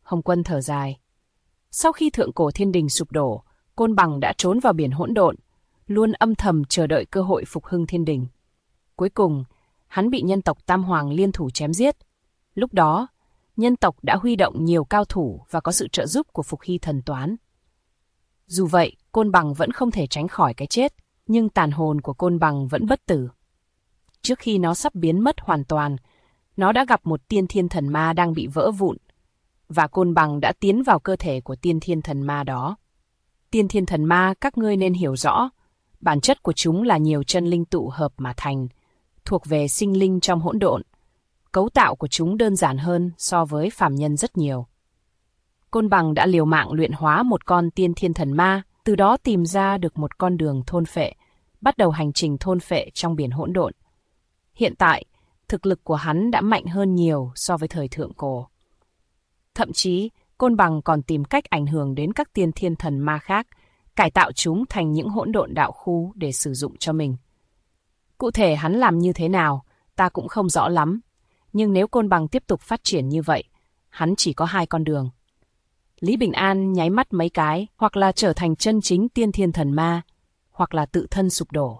Hồng Quân thở dài. Sau khi thượng cổ thiên đình sụp đổ, Côn Bằng đã trốn vào biển hỗn độn, luôn âm thầm chờ đợi cơ hội phục hưng thiên đình. Cuối cùng, hắn bị nhân tộc Tam Hoàng liên thủ chém giết. Lúc đó, nhân tộc đã huy động nhiều cao thủ và có sự trợ giúp của Phục Hy thần toán. Dù vậy, Côn Bằng vẫn không thể tránh khỏi cái chết, nhưng tàn hồn của Côn Bằng vẫn bất tử. Trước khi nó sắp biến mất hoàn toàn, nó đã gặp một tiên thiên thần ma đang bị vỡ vụn, và Côn Bằng đã tiến vào cơ thể của tiên thiên thần ma đó. Tiên thiên thần ma các ngươi nên hiểu rõ, bản chất của chúng là nhiều chân linh tụ hợp mà thành, thuộc về sinh linh trong hỗn độn. Cấu tạo của chúng đơn giản hơn so với phàm nhân rất nhiều. Côn Bằng đã liều mạng luyện hóa một con tiên thiên thần ma, từ đó tìm ra được một con đường thôn phệ, bắt đầu hành trình thôn phệ trong biển hỗn độn. Hiện tại, thực lực của hắn đã mạnh hơn nhiều so với thời thượng cổ. Thậm chí, Côn Bằng còn tìm cách ảnh hưởng đến các tiên thiên thần ma khác, cải tạo chúng thành những hỗn độn đạo khu để sử dụng cho mình. Cụ thể hắn làm như thế nào, ta cũng không rõ lắm. Nhưng nếu Côn Bằng tiếp tục phát triển như vậy, hắn chỉ có hai con đường. Lý Bình An nháy mắt mấy cái, hoặc là trở thành chân chính tiên thiên thần ma, hoặc là tự thân sụp đổ.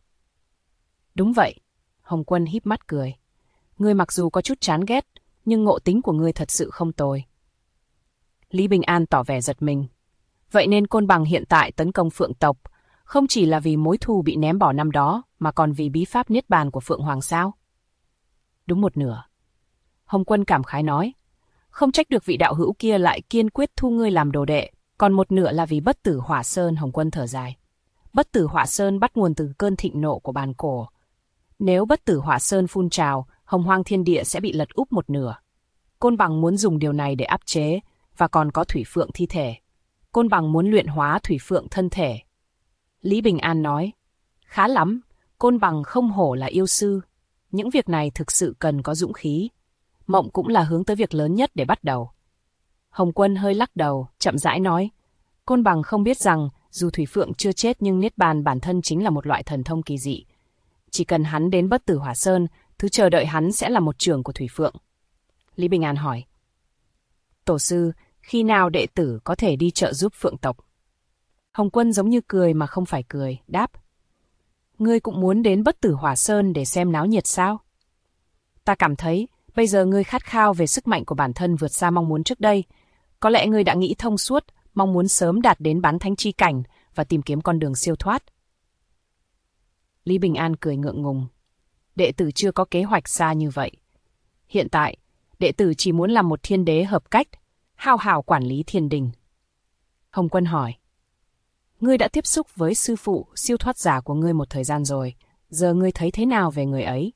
Đúng vậy, Hồng Quân híp mắt cười. Ngươi mặc dù có chút chán ghét, nhưng ngộ tính của ngươi thật sự không tồi. Lý Bình An tỏ vẻ giật mình. Vậy nên Côn Bằng hiện tại tấn công Phượng tộc, không chỉ là vì mối thù bị ném bỏ năm đó, mà còn vì bí pháp niết bàn của Phượng Hoàng sao? Đúng một nửa. Hồng Quân cảm khái nói. Không trách được vị đạo hữu kia lại kiên quyết thu ngươi làm đồ đệ, còn một nửa là vì bất tử hỏa sơn. Hồng Quân thở dài. Bất tử hỏa sơn bắt nguồn từ cơn thịnh nộ của bàn cổ. Nếu bất tử hỏa sơn phun trào, hồng hoang thiên địa sẽ bị lật úp một nửa. Côn Bằng muốn dùng điều này để áp chế, và còn có thủy phượng thi thể. Côn Bằng muốn luyện hóa thủy phượng thân thể. Lý Bình An nói. Khá lắm, Côn Bằng không hổ là yêu sư. Những việc này thực sự cần có dũng khí. Mộng cũng là hướng tới việc lớn nhất để bắt đầu. Hồng Quân hơi lắc đầu, chậm rãi nói. Côn Bằng không biết rằng, dù Thủy Phượng chưa chết nhưng Niết Bàn bản thân chính là một loại thần thông kỳ dị. Chỉ cần hắn đến bất tử hỏa sơn, thứ chờ đợi hắn sẽ là một trưởng của Thủy Phượng. Lý Bình An hỏi. Tổ sư, khi nào đệ tử có thể đi trợ giúp Phượng tộc? Hồng Quân giống như cười mà không phải cười, đáp. Ngươi cũng muốn đến bất tử hỏa sơn để xem náo nhiệt sao? Ta cảm thấy, bây giờ ngươi khát khao về sức mạnh của bản thân vượt xa mong muốn trước đây. Có lẽ ngươi đã nghĩ thông suốt, mong muốn sớm đạt đến bán thánh chi cảnh và tìm kiếm con đường siêu thoát. Lý Bình An cười ngượng ngùng. Đệ tử chưa có kế hoạch xa như vậy. Hiện tại, đệ tử chỉ muốn làm một thiên đế hợp cách, hào hào quản lý thiên đình. Hồng Quân hỏi. Ngươi đã tiếp xúc với sư phụ siêu thoát giả của ngươi một thời gian rồi, giờ ngươi thấy thế nào về người ấy?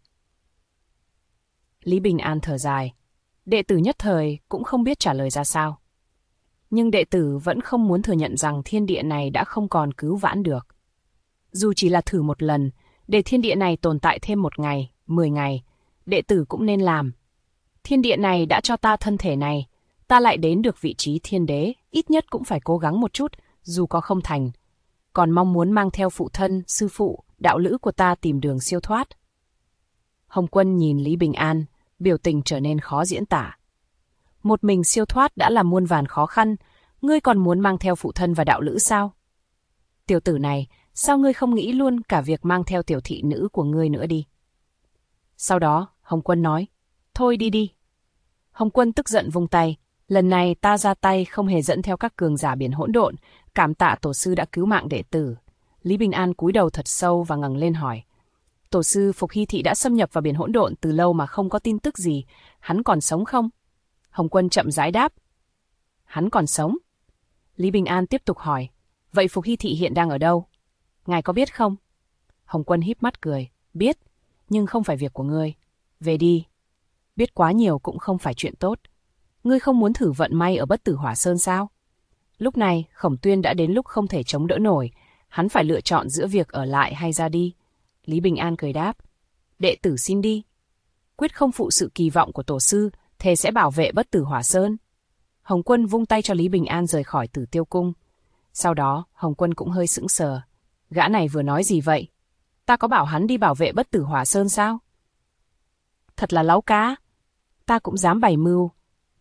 Lý Bình An thở dài. Đệ tử nhất thời cũng không biết trả lời ra sao. Nhưng đệ tử vẫn không muốn thừa nhận rằng thiên địa này đã không còn cứu vãn được. Dù chỉ là thử một lần, để thiên địa này tồn tại thêm 1 ngày, 10 ngày, đệ tử cũng nên làm. Thiên địa này đã cho ta thân thể này, ta lại đến được vị trí thiên đế, ít nhất cũng phải cố gắng một chút, dù có không thành. Còn mong muốn mang theo phụ thân, sư phụ, đạo lữ của ta tìm đường siêu thoát. Hồng Quân nhìn Lý Bình An, biểu tình trở nên khó diễn tả. Một mình siêu thoát đã là muôn vàn khó khăn, ngươi còn muốn mang theo phụ thân và đạo lữ sao? Tiểu tử này, sao ngươi không nghĩ luôn cả việc mang theo tiểu thị nữ của ngươi nữa đi? Sau đó, Hồng Quân nói, thôi đi đi. Hồng Quân tức giận vung tay, lần này ta ra tay không hề dẫn theo các cường giả biển hỗn độn, cảm tạ tổ sư đã cứu mạng đệ tử. Lý Bình An cúi đầu thật sâu và ngẩng lên hỏi. Tổ sư Phục Hy Thị đã xâm nhập vào biển hỗn độn từ lâu mà không có tin tức gì, hắn còn sống không? Hồng Quân chậm rãi đáp. Hắn còn sống? Lý Bình An tiếp tục hỏi. Vậy Phục Hy Thị hiện đang ở đâu? Ngài có biết không? Hồng Quân híp mắt cười. Biết, nhưng không phải việc của ngươi. Về đi. Biết quá nhiều cũng không phải chuyện tốt. Ngươi không muốn thử vận may ở bất tử hỏa sơn sao? Lúc này, Khổng Tuyên đã đến lúc không thể chống đỡ nổi. Hắn phải lựa chọn giữa việc ở lại hay ra đi. Lý Bình An cười đáp. Đệ tử xin đi. Quyết không phụ sự kỳ vọng của tổ sư, thề sẽ bảo vệ bất tử hỏa sơn. Hồng Quân vung tay cho Lý Bình An rời khỏi Tử Tiêu Cung. Sau đó, Hồng Quân cũng hơi sững sờ. Gã này vừa nói gì vậy? Ta có bảo hắn đi bảo vệ bất tử hỏa sơn sao? Thật là láu cá. Ta cũng dám bày mưu.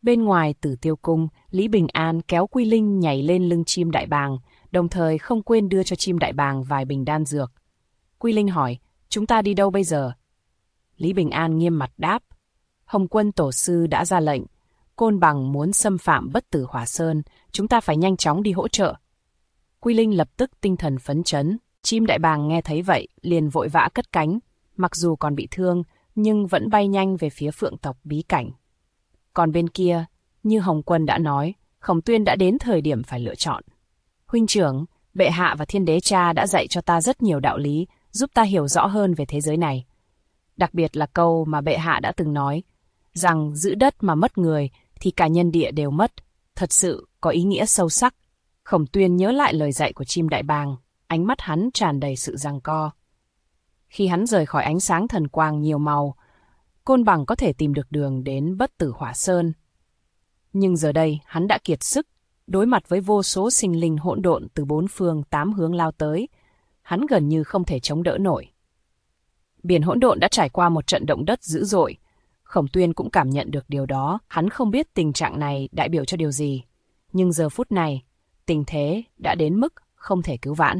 Bên ngoài Tử Tiêu Cung, Lý Bình An kéo Quy Linh nhảy lên lưng chim đại bàng, đồng thời không quên đưa cho chim đại bàng vài bình đan dược. Quy Linh hỏi, chúng ta đi đâu bây giờ? Lý Bình An nghiêm mặt đáp, Hồng Quân Tổ sư đã ra lệnh, Côn Bằng muốn xâm phạm Bất Tử Hỏa Sơn, chúng ta phải nhanh chóng đi hỗ trợ. Quy Linh lập tức tinh thần phấn chấn, chim đại bàng nghe thấy vậy, liền vội vã cất cánh, mặc dù còn bị thương, nhưng vẫn bay nhanh về phía Phượng tộc bí cảnh. Còn bên kia, như Hồng Quân đã nói, Khổng Tuyên đã đến thời điểm phải lựa chọn. Huynh trưởng, bệ hạ và Thiên Đế cha đã dạy cho ta rất nhiều đạo lý, giúp ta hiểu rõ hơn về thế giới này. Đặc biệt là câu mà bệ hạ đã từng nói, rằng giữ đất mà mất người thì cả nhân địa đều mất, thật sự có ý nghĩa sâu sắc. Khổng Tuyên nhớ lại lời dạy của chim đại bàng, ánh mắt hắn tràn đầy sự giằng co. Khi hắn rời khỏi ánh sáng thần quang nhiều màu, Côn Bằng có thể tìm được đường đến Bất Tử Hỏa Sơn. Nhưng giờ đây hắn đã kiệt sức, đối mặt với vô số sinh linh hỗn độn từ 4 phương 8 hướng lao tới, hắn gần như không thể chống đỡ nổi. Biển hỗn độn đã trải qua một trận động đất dữ dội. Khổng Tuyên cũng cảm nhận được điều đó, hắn không biết tình trạng này đại biểu cho điều gì. Nhưng giờ phút này, tình thế đã đến mức không thể cứu vãn.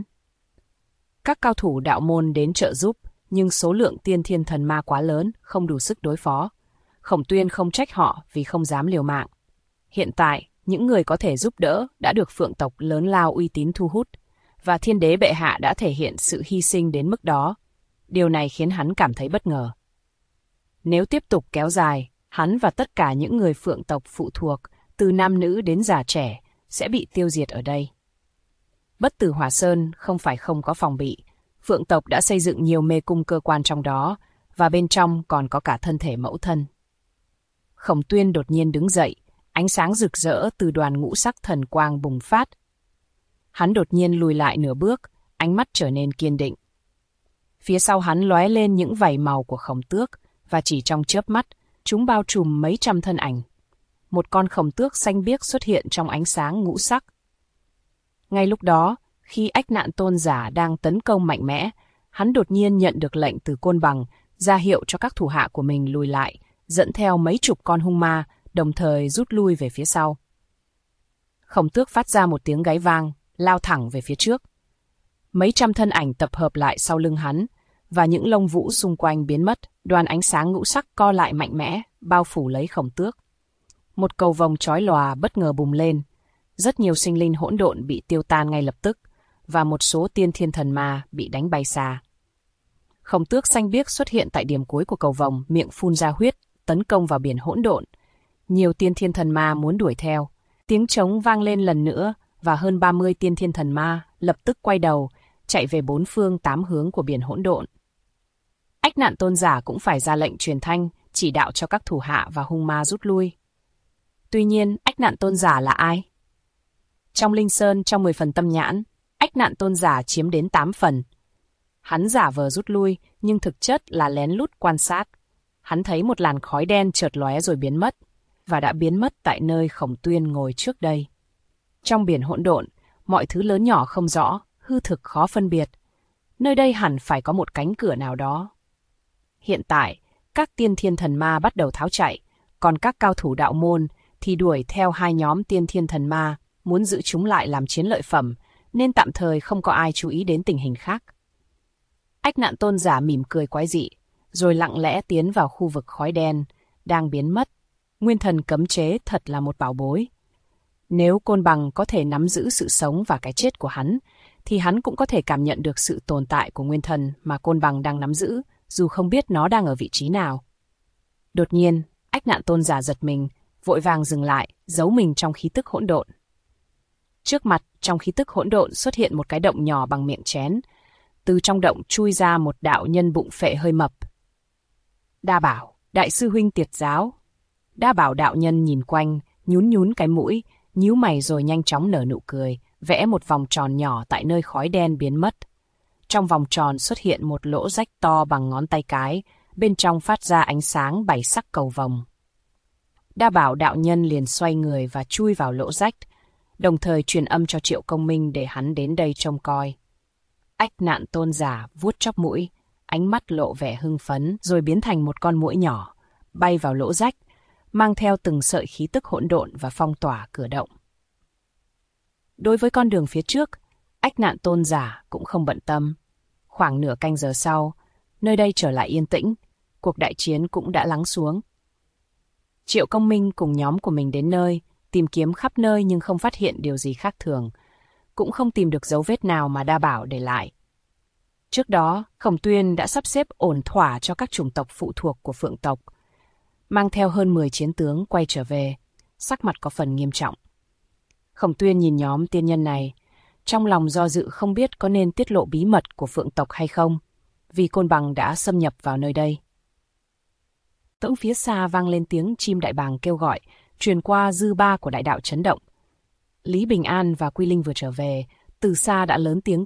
Các cao thủ đạo môn đến trợ giúp, nhưng số lượng tiên thiên thần ma quá lớn, không đủ sức đối phó. Khổng Tuyên không trách họ vì không dám liều mạng. Hiện tại, những người có thể giúp đỡ đã được Phượng tộc lớn lao uy tín thu hút, và Thiên Đế bệ hạ đã thể hiện sự hy sinh đến mức đó. Điều này khiến hắn cảm thấy bất ngờ. Nếu tiếp tục kéo dài, hắn và tất cả những người Phượng tộc phụ thuộc, từ nam nữ đến già trẻ, sẽ bị tiêu diệt ở đây. Bất Tử Hỏa Sơn không phải không có phòng bị. Phượng tộc đã xây dựng nhiều mê cung cơ quan trong đó, và bên trong còn có cả thân thể mẫu thân. Khổng Tuyên đột nhiên đứng dậy, ánh sáng rực rỡ từ đoàn ngũ sắc thần quang bùng phát. Hắn đột nhiên lùi lại nửa bước, ánh mắt trở nên kiên định. Phía sau hắn lóe lên những vảy màu của khổng tước, và chỉ trong chớp mắt, chúng bao trùm mấy trăm thân ảnh. Một con khổng tước xanh biếc xuất hiện trong ánh sáng ngũ sắc. Ngay lúc đó, khi Ách Nạn Tôn Giả đang tấn công mạnh mẽ, hắn đột nhiên nhận được lệnh từ Côn Bằng, ra hiệu cho các thủ hạ của mình lùi lại, dẫn theo mấy chục con hung ma, đồng thời rút lui về phía sau. Khổng tước phát ra một tiếng gáy vang, lao thẳng về phía trước. Mấy trăm thân ảnh tập hợp lại sau lưng hắn, và những lông vũ xung quanh biến mất, đoàn ánh sáng ngũ sắc co lại mạnh mẽ, bao phủ lấy khổng tước. Một cầu vồng chói lòa bất ngờ bùng lên. Rất nhiều sinh linh hỗn độn bị tiêu tan ngay lập tức, và một số tiên thiên thần ma bị đánh bay xa. Khổng tước xanh biếc xuất hiện tại điểm cuối của cầu vồng, miệng phun ra huyết, tấn công vào biển hỗn độn. Nhiều tiên thiên thần ma muốn đuổi theo. Tiếng trống vang lên lần nữa, và hơn 30 tiên thiên thần ma lập tức quay đầu, chạy về 4 phương 8 hướng của biển hỗn độn. Ách Nạn Tôn Giả cũng phải ra lệnh truyền thanh, chỉ đạo cho các thủ hạ và hung ma rút lui. Tuy nhiên, Ách Nạn Tôn Giả là ai? Trong Linh Sơn, trong 10 phần tâm nhãn, Ách Nạn Tôn Giả chiếm đến 8 phần. Hắn giả vờ rút lui, nhưng thực chất là lén lút quan sát. Hắn thấy một làn khói đen chợt lóe rồi biến mất, và đã biến mất tại nơi Khổng Tuyên ngồi trước đây. Trong biển hỗn độn, mọi thứ lớn nhỏ không rõ, hư thực khó phân biệt. Nơi đây hẳn phải có một cánh cửa nào đó. Hiện tại, các tiên thiên thần ma bắt đầu tháo chạy, còn các cao thủ đạo môn thì đuổi theo hai nhóm tiên thiên thần ma, muốn giữ chúng lại làm chiến lợi phẩm, nên tạm thời không có ai chú ý đến tình hình khác. Ách Nạn Tôn Giả mỉm cười quái dị, rồi lặng lẽ tiến vào khu vực khói đen, đang biến mất. Nguyên thần cấm chế thật là một bảo bối. Nếu Côn Bằng có thể nắm giữ sự sống và cái chết của hắn, thì hắn cũng có thể cảm nhận được sự tồn tại của nguyên thần mà Côn Bằng đang nắm giữ, dù không biết nó đang ở vị trí nào. Đột nhiên, Ách Nạn Tôn Giả giật mình, vội vàng dừng lại, giấu mình trong khí tức hỗn độn. Trước mặt, trong khí tức hỗn độn xuất hiện một cái động nhỏ bằng miệng chén. Từ trong động chui ra một đạo nhân bụng phệ hơi mập. Đa Bảo, đại sư huynh Tiệt giáo. Đa Bảo đạo nhân nhìn quanh, nhún nhún cái mũi, nhíu mày rồi nhanh chóng nở nụ cười, vẽ một vòng tròn nhỏ tại nơi khói đen biến mất. Trong vòng tròn xuất hiện một lỗ rách to bằng ngón tay cái, bên trong phát ra ánh sáng 7 sắc cầu vồng. Đa Bảo đạo nhân liền xoay người và chui vào lỗ rách, đồng thời truyền âm cho Triệu Công Minh để hắn đến đây trông coi. Ách Nạn Tôn Giả vuốt chóp mũi, ánh mắt lộ vẻ hưng phấn rồi biến thành một con muỗi nhỏ, bay vào lỗ rách, mang theo từng sợi khí tức hỗn độn và phong tỏa cửa động. Đối với con đường phía trước, Ách Nạn Tôn giả cũng không bận tâm. Khoảng nửa canh giờ sau, nơi đây trở lại yên tĩnh, cuộc đại chiến cũng đã lắng xuống. Triệu Công Minh cùng nhóm của mình đến nơi, tìm kiếm khắp nơi nhưng không phát hiện điều gì khác thường, cũng không tìm được dấu vết nào mà Đa Bảo để lại. Trước đó, Khổng Tuyên đã sắp xếp ổn thỏa cho các chủng tộc phụ thuộc của Phượng tộc, mang theo hơn 10 chiến tướng quay trở về, sắc mặt có phần nghiêm trọng. Khổng Tuyên nhìn nhóm tiên nhân này, trong lòng do dự không biết có nên tiết lộ bí mật của Phượng tộc hay không, vì Côn Bằng đã xâm nhập vào nơi đây. Bỗng phía xa vang lên tiếng chim đại bàng kêu gọi, truyền qua dư ba của đại đạo chấn động. Lý Bình An và Quy Linh vừa trở về, từ xa đã lớn tiếng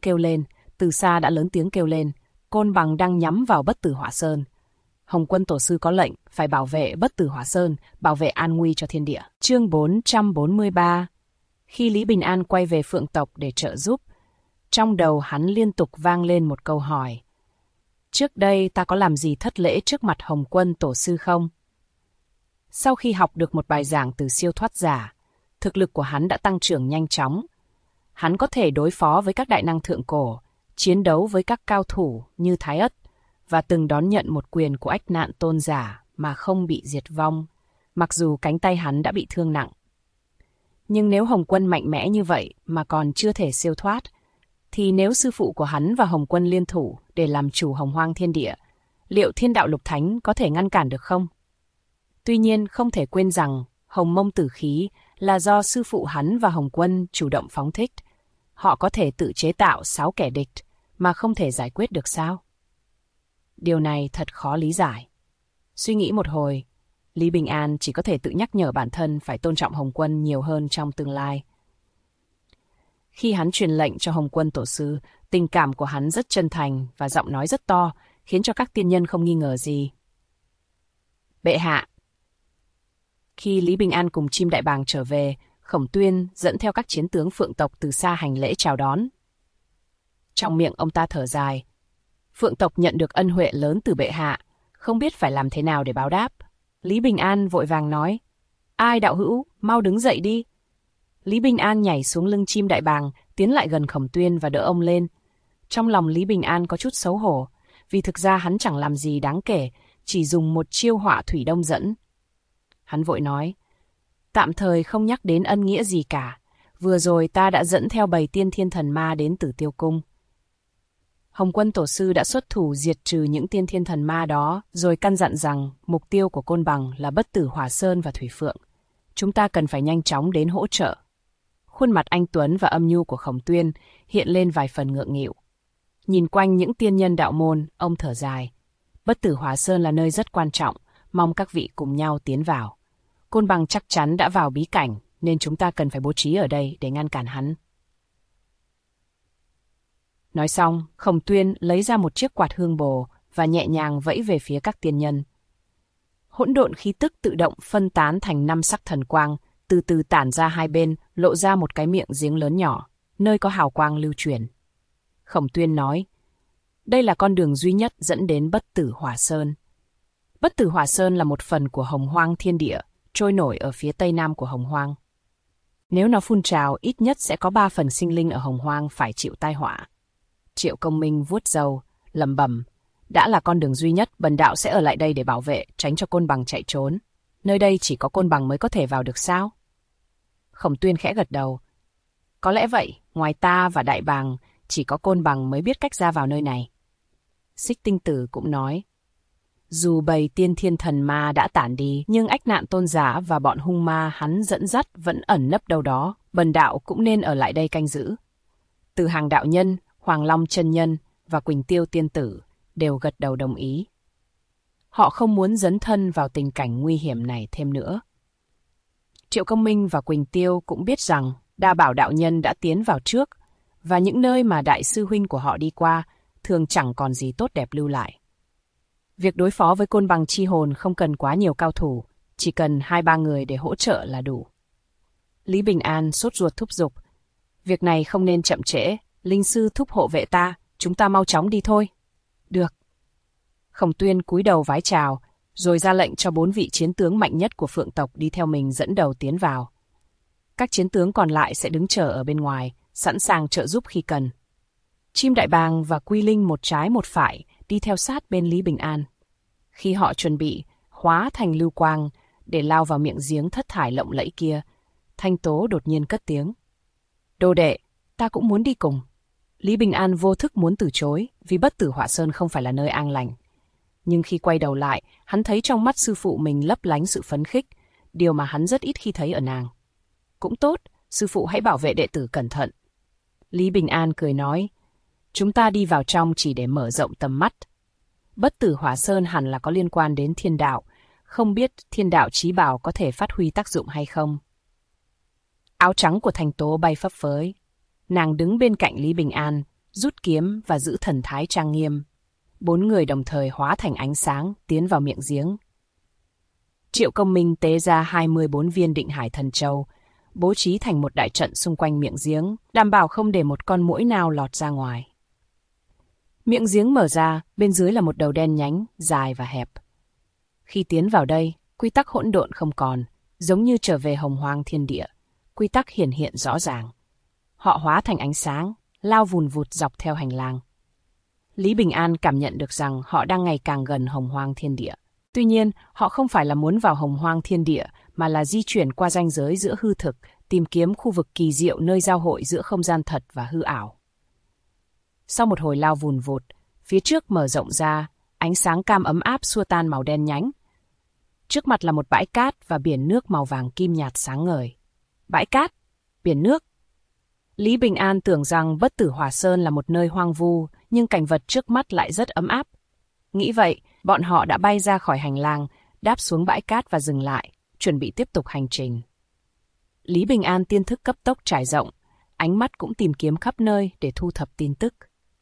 kêu lên, Côn Bằng đang nhắm vào Bất Tử Hỏa Sơn. Hồng Quân Tổ sư có lệnh phải bảo vệ Bất Tử Hỏa Sơn, bảo vệ an nguy cho thiên địa. Chương 443. Khi Lý Bình An quay về Phượng tộc để trợ giúp, trong đầu hắn liên tục vang lên một câu hỏi. Trước đây ta có làm gì thất lễ trước mặt Hồng Quân Tổ sư không? Sau khi học được một bài giảng từ siêu thoát giả, thực lực của hắn đã tăng trưởng nhanh chóng. Hắn có thể đối phó với các đại năng thượng cổ, chiến đấu với các cao thủ như Thái Ất, và từng đón nhận một quyền của Ách Nạn Tôn giả mà không bị diệt vong, mặc dù cánh tay hắn đã bị thương nặng. Nhưng nếu Hồng Quân mạnh mẽ như vậy mà còn chưa thể siêu thoát, thì nếu sư phụ của hắn và Hồng Quân liên thủ để làm chủ Hồng Hoang thiên địa, liệu Thiên Đạo Lục Thánh có thể ngăn cản được không? Tuy nhiên không thể quên rằng Hồng Mông Tử Khí là do sư phụ hắn và Hồng Quân chủ động phóng thích. Họ có thể tự chế tạo 6 kẻ địch mà không thể giải quyết được sao? Điều này thật khó lý giải. Suy nghĩ một hồi, Lý Bình An chỉ có thể tự nhắc nhở bản thân phải tôn trọng Hồng Quân nhiều hơn trong tương lai. Khi hắn truyền lệnh cho Hồng Quân Tổ sư, tình cảm của hắn rất chân thành và giọng nói rất to, khiến cho các tiên nhân không nghi ngờ gì. Bệ hạ. Khi Lý Bình An cùng chim đại bàng trở về, Khổng Tuyên dẫn theo các chiến tướng Phượng tộc từ xa hành lễ chào đón. Trong miệng ông ta thở dài. Phượng tộc nhận được ân huệ lớn từ bệ hạ, không biết phải làm thế nào để báo đáp. Lý Bình An vội vàng nói, ai đạo hữu, mau đứng dậy đi. Lý Bình An nhảy xuống lưng chim đại bàng, tiến lại gần Khổng Tuyên và đỡ ông lên. Trong lòng Lý Bình An có chút xấu hổ, vì thực ra hắn chẳng làm gì đáng kể, chỉ dùng một chiêu họa thủy đông dẫn. Hắn vội nói, tạm thời không nhắc đến ân nghĩa gì cả, vừa rồi ta đã dẫn theo bầy tiên thiên thần ma đến Tử Tiêu Cung. Hồng Quân Tổ sư đã xuất thủ diệt trừ những tiên thiên thần ma đó, rồi căn dặn rằng mục tiêu của Côn Bằng là Bất Tử Hỏa Sơn và Thủy Phượng. Chúng ta cần phải nhanh chóng đến hỗ trợ. Khuôn mặt anh tuấn và âm nhu của Khổng Tuyên hiện lên vài phần ngượng nghịu. Nhìn quanh những tiên nhân đạo môn, ông thở dài. Bất Tử Hỏa Sơn là nơi rất quan trọng, mong các vị cùng nhau tiến vào. Côn Bằng chắc chắn đã vào bí cảnh, nên chúng ta cần phải bố trí ở đây để ngăn cản hắn. Nói xong, Khổng Tuyên lấy ra một chiếc quạt hương bồ và nhẹ nhàng vẫy về phía các tiên nhân. Hỗn độn khí tức tự động phân tán thành 5 sắc thần quang, từ từ tản ra hai bên, lộ ra một cái miệng giếng lớn nhỏ, nơi có hào quang lưu truyền. Khổng Tuyên nói, đây là con đường duy nhất dẫn đến Bất Tử Hỏa Sơn. Bất Tử Hỏa Sơn là một phần của Hồng Hoang thiên địa, trôi nổi ở phía tây nam của Hồng Hoang. Nếu nó phun trào, ít nhất sẽ có 3 phần sinh linh ở Hồng Hoang phải chịu tai họa. Triệu Công Minh vuốt râu, lẩm bẩm, đã là con đường duy nhất, bần đạo sẽ ở lại đây để bảo vệ, tránh cho Côn Bằng chạy trốn. Nơi đây chỉ có Côn Bằng mới có thể vào được sao? Khổng Tuyên khẽ gật đầu. Có lẽ vậy, ngoài ta và Đại Bàng, chỉ có Côn Bằng mới biết cách ra vào nơi này. Xích Tinh Tử cũng nói, dù bầy tiên thiên thần ma đã tản đi, nhưng Ách Nạn Tôn giả và bọn hung ma hắn dẫn dắt vẫn ẩn nấp đâu đó, bần đạo cũng nên ở lại đây canh giữ. Từ Hàng đạo nhân, Hoàng Long chân nhân và Quỳnh Tiêu tiên tử đều gật đầu đồng ý. Họ không muốn dấn thân vào tình cảnh nguy hiểm này thêm nữa. Triệu Công Minh và Quỳnh Tiêu cũng biết rằng Đa Bảo đạo nhân đã tiến vào trước, và những nơi mà đại sư huynh của họ đi qua thường chẳng còn gì tốt đẹp lưu lại. Việc đối phó với Côn Bằng chi hồn không cần quá nhiều cao thủ, chỉ cần 2-3 người để hỗ trợ là đủ. Lý Bình An sốt ruột thúc giục, việc này không nên chậm trễ, linh sư thúc hộ vệ ta, chúng ta mau chóng đi thôi. Được. Khổng Tuyên cúi đầu vái chào, rồi ra lệnh cho 4 vị chiến tướng mạnh nhất của Phượng tộc đi theo mình dẫn đầu tiến vào. Các chiến tướng còn lại sẽ đứng chờ ở bên ngoài, sẵn sàng trợ giúp khi cần. Chim Đại Bàng và Quy Linh một trái một phải đi theo sát bên Lý Bình An. Khi họ chuẩn bị hóa thành lưu quang để lao vào miệng giếng thất thải lộng lẫy kia, Thanh Tố đột nhiên cất tiếng. Đồ đệ, ta cũng muốn đi cùng. Lý Bình An vô thức muốn từ chối vì Bất Tử Hỏa Sơn không phải là nơi an lành. Nhưng khi quay đầu lại, hắn thấy trong mắt sư phụ mình lấp lánh sự phấn khích, điều mà hắn rất ít khi thấy ở nàng. Cũng tốt, sư phụ hãy bảo vệ đệ tử cẩn thận. Lý Bình An cười nói, chúng ta đi vào trong chỉ để mở rộng tầm mắt. Bất Tử Hỏa Sơn hẳn là có liên quan đến thiên đạo, không biết thiên đạo chí bảo có thể phát huy tác dụng hay không. Áo trắng của Thanh Tố bay phấp phới. Nàng đứng bên cạnh Lý Bình An, rút kiếm và giữ thần thái trang nghiêm. 4 người đồng thời hóa thành ánh sáng, tiến vào miệng giếng. Triệu Công Minh tế ra 24 viên Định Hải Thần Châu, bố trí thành một đại trận xung quanh miệng giếng, đảm bảo không để một con muỗi nào lọt ra ngoài. Miệng giếng mở ra, bên dưới là một đầu đen nhánh, dài và hẹp. Khi tiến vào đây, quy tắc hỗn độn không còn, giống như trở về hồng hoang thiên địa. Quy tắc hiển hiện rõ ràng. Họ hóa thành ánh sáng, lao vùn vụt dọc theo hành lang. Lý Bình An cảm nhận được rằng họ đang ngày càng gần hồng hoang thiên địa. Tuy nhiên, họ không phải là muốn vào hồng hoang thiên địa, mà là di chuyển qua ranh giới giữa hư thực, tìm kiếm khu vực kỳ diệu nơi giao hội giữa không gian thật và hư ảo. Sau một hồi lao vùn vụt, phía trước mở rộng ra, ánh sáng cam ấm áp xua tan màu đen nhánh. Trước mặt là một bãi cát và biển nước màu vàng kim nhạt sáng ngời. Bãi cát, biển nước. Lý Bình An tưởng rằng Bất Tử Hỏa Sơn là một nơi hoang vu, nhưng cảnh vật trước mắt lại rất ấm áp. Nghĩ vậy, bọn họ đã bay ra khỏi hành lang, đáp xuống bãi cát và dừng lại, chuẩn bị tiếp tục hành trình. Lý Bình An tiên thức cấp tốc trải rộng, ánh mắt cũng tìm kiếm khắp nơi để thu thập tin tức.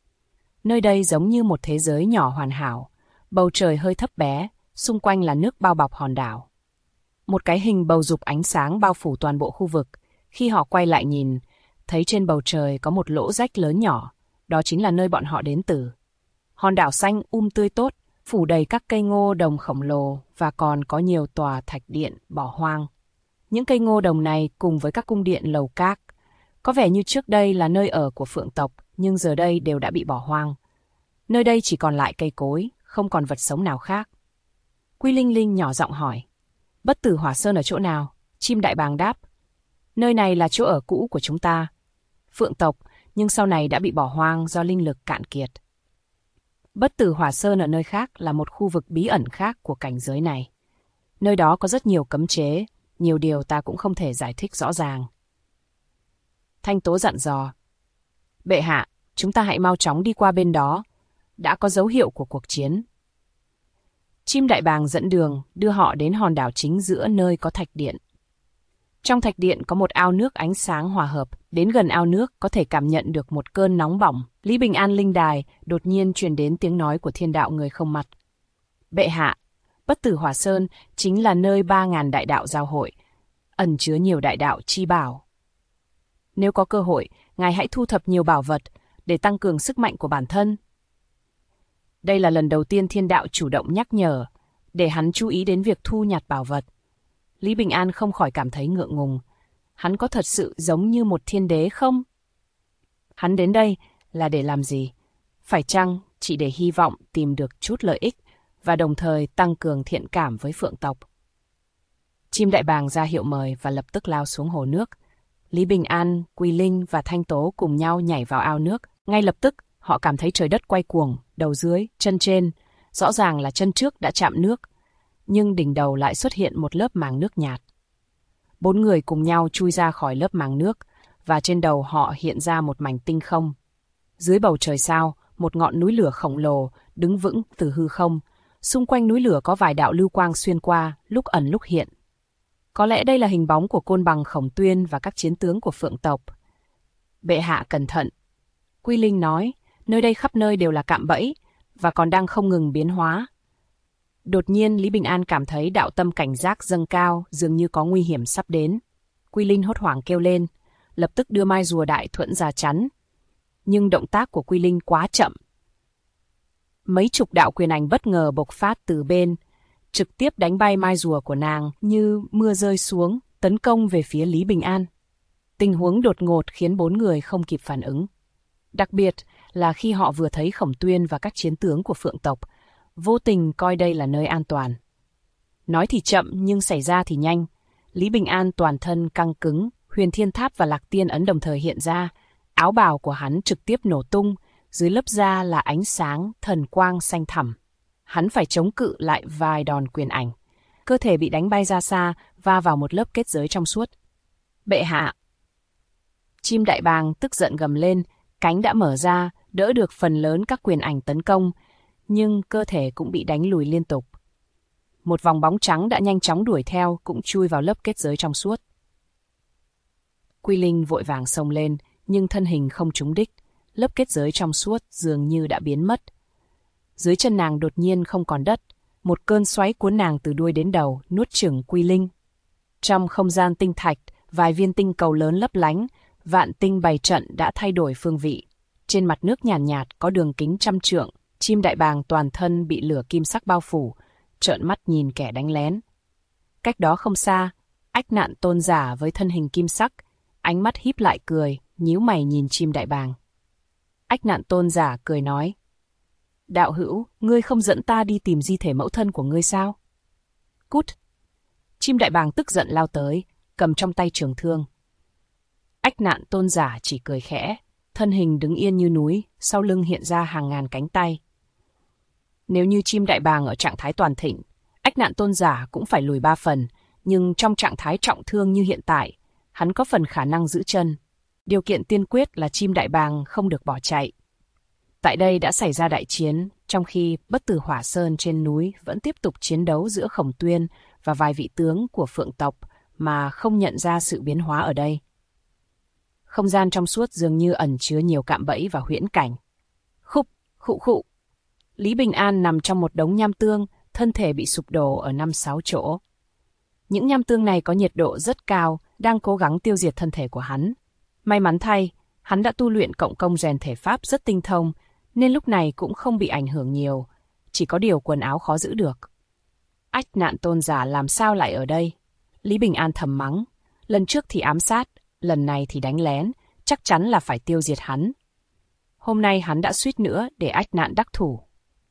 Nơi đây giống như một thế giới nhỏ hoàn hảo, bầu trời hơi thấp bé, xung quanh là nước bao bọc hòn đảo. Một cái hình bầu dục ánh sáng bao phủ toàn bộ khu vực. Khi họ quay lại nhìn, thấy trên bầu trời có một lỗ rách lớn nhỏ, đó chính là nơi bọn họ đến từ. Hòn đảo xanh tươi tốt, phủ đầy các cây ngô đồng khổng lồ và còn có nhiều tòa thạch điện bỏ hoang. Những cây ngô đồng này cùng với các cung điện lầu các, có vẻ như trước đây là nơi ở của Phượng tộc, nhưng giờ đây đều đã bị bỏ hoang. Nơi đây chỉ còn lại cây cối, không còn vật sống nào khác. Quy Linh Linh nhỏ giọng hỏi, Bất Tử Hỏa Sơn ở chỗ nào? Chim Đại Bàng đáp, nơi này là chỗ ở cũ của chúng ta. Phượng tộc, nhưng sau này đã bị bỏ hoang do linh lực cạn kiệt. Bất Tử Hỏa Sơn ở nơi khác là một khu vực bí ẩn khác của cảnh giới này. Nơi đó có rất nhiều cấm chế, nhiều điều ta cũng không thể giải thích rõ ràng. Thanh Tố dặn dò, bệ hạ, chúng ta hãy mau chóng đi qua bên đó. Đã có dấu hiệu của cuộc chiến. Chim Đại Bàng dẫn đường, đưa họ đến hòn đảo chính giữa nơi có thạch điện. Trong thạch điện có một ao nước ánh sáng hòa hợp, đến gần ao nước có thể cảm nhận được một cơn nóng bỏng. Lý Bình An linh đài, đột nhiên truyền đến tiếng nói của thiên đạo người không mặt. Bệ hạ, Bất Tử Hỏa Sơn chính là nơi 3.000 đại đạo giao hội, ẩn chứa nhiều đại đạo chi bảo. Nếu có cơ hội, ngài hãy thu thập nhiều bảo vật để tăng cường sức mạnh của bản thân. Đây là lần đầu tiên thiên đạo chủ động nhắc nhở, để hắn chú ý đến việc thu nhặt bảo vật. Lý Bình An không khỏi cảm thấy ngượng ngùng. Hắn có thật sự giống như một thiên đế không? Hắn đến đây là để làm gì? Phải chăng chỉ để hy vọng tìm được chút lợi ích và đồng thời tăng cường thiện cảm với Phượng tộc? Chim Đại Bàng ra hiệu mời và lập tức lao xuống hồ nước. Lý Bình An, Quy Linh và Thanh Tố cùng nhau nhảy vào ao nước. Ngay lập tức, họ cảm thấy trời đất quay cuồng, đầu dưới, chân trên. Rõ ràng là chân trước đã chạm nước, nhưng đỉnh đầu lại xuất hiện một lớp màng nước nhạt. 4 người cùng nhau chui ra khỏi lớp màng nước, và trên đầu họ hiện ra một mảnh tinh không. Dưới bầu trời sao, một ngọn núi lửa khổng lồ đứng vững từ hư không. Xung quanh núi lửa có vài đạo lưu quang xuyên qua, lúc ẩn lúc hiện. Có lẽ đây là hình bóng của Côn Bằng Khổng Tuyên và các chiến tướng của Phượng tộc. Bệ hạ cẩn thận. Quy Linh nói, nơi đây khắp nơi đều là cạm bẫy, và còn đang không ngừng biến hóa. Đột nhiên Lý Bình An cảm thấy đạo tâm cảnh giác dâng cao, dường như có nguy hiểm sắp đến. Quy Linh hốt hoảng kêu lên, lập tức đưa mai rùa đại thuẫn ra chắn. Nhưng động tác của Quy Linh quá chậm. Mấy chục đạo quyền ảnh bất ngờ bộc phát từ bên, trực tiếp đánh bay mai rùa của nàng như mưa rơi xuống, tấn công về phía Lý Bình An. Tình huống đột ngột khiến 4 người không kịp phản ứng. Đặc biệt là khi họ vừa thấy Khổng Tuyên và các chiến tướng của Phượng tộc, vô tình coi đây là nơi an toàn. Nói thì chậm nhưng xảy ra thì nhanh. Lý Bình An toàn thân căng cứng, Huyền Thiên Tháp và Lạc Tiên Ấn đồng thời hiện ra. Áo bào của hắn trực tiếp nổ tung, dưới lớp da là ánh sáng thần quang xanh thẳm. Hắn phải chống cự lại vài đòn quyền ảnh. Cơ thể bị đánh bay ra xa, va vào một lớp kết giới trong suốt. Bệ hạ! Chim đại bàng tức giận gầm lên, cánh đã mở ra, đỡ được phần lớn các quyền ảnh tấn công, nhưng cơ thể cũng bị đánh lùi liên tục. Một vòng bóng trắng đã nhanh chóng đuổi theo, cũng chui vào lớp kết giới trong suốt. Quy Linh vội vàng xông lên, nhưng thân hình không trúng đích, lớp kết giới trong suốt dường như đã biến mất. Dưới chân nàng đột nhiên không còn đất, một cơn xoáy cuốn nàng từ đuôi đến đầu, nuốt chửng Quy Linh. Trong không gian tinh thạch, vài viên tinh cầu lớn lấp lánh, vạn tinh bày trận đã thay đổi phương vị. Trên mặt nước nhàn nhạt có đường kính 100 trượng, chim đại bàng toàn thân bị lửa kim sắc bao phủ, trợn mắt nhìn kẻ đánh lén. Cách đó không xa, Ách Nạn Tôn giả với thân hình kim sắc, ánh mắt híp lại cười, nhíu mày nhìn chim đại bàng. Ách Nạn Tôn giả cười nói: Đạo hữu, ngươi không dẫn ta đi tìm di thể mẫu thân của ngươi sao? Cút! Chim đại bàng tức giận lao tới, cầm trong tay trường thương. Ách Nạn Tôn giả chỉ cười khẽ, thân hình đứng yên như núi, sau lưng hiện ra hàng ngàn cánh tay. Nếu như chim đại bàng ở trạng thái toàn thịnh, Ách Nạn Tôn giả cũng phải lùi 3 phần, nhưng trong trạng thái trọng thương như hiện tại, hắn có phần khả năng giữ chân. Điều kiện tiên quyết là chim đại bàng không được bỏ chạy. Tại đây đã xảy ra đại chiến, trong khi Bất Tử Hỏa Sơn trên núi vẫn tiếp tục chiến đấu giữa Khổng Tuyên và vài vị tướng của Phượng tộc mà không nhận ra sự biến hóa ở đây. Không gian trong suốt dường như ẩn chứa nhiều cạm bẫy và huyễn cảnh. Khụ khụ. Lý Bình An nằm trong một đống nham tương, thân thể bị sụp đổ ở 5-6 chỗ. Những nham tương này có nhiệt độ rất cao, đang cố gắng tiêu diệt thân thể của hắn. May mắn thay, hắn đã tu luyện cộng công rèn thể pháp rất tinh thông, nên lúc này cũng không bị ảnh hưởng nhiều, chỉ có điều quần áo khó giữ được. Ách Nạn Tôn giả làm sao lại ở đây? Lý Bình An thầm mắng, lần trước thì ám sát, lần này thì đánh lén, chắc chắn là phải tiêu diệt hắn. Hôm nay hắn đã suýt nữa để Ách Nạn đắc thủ.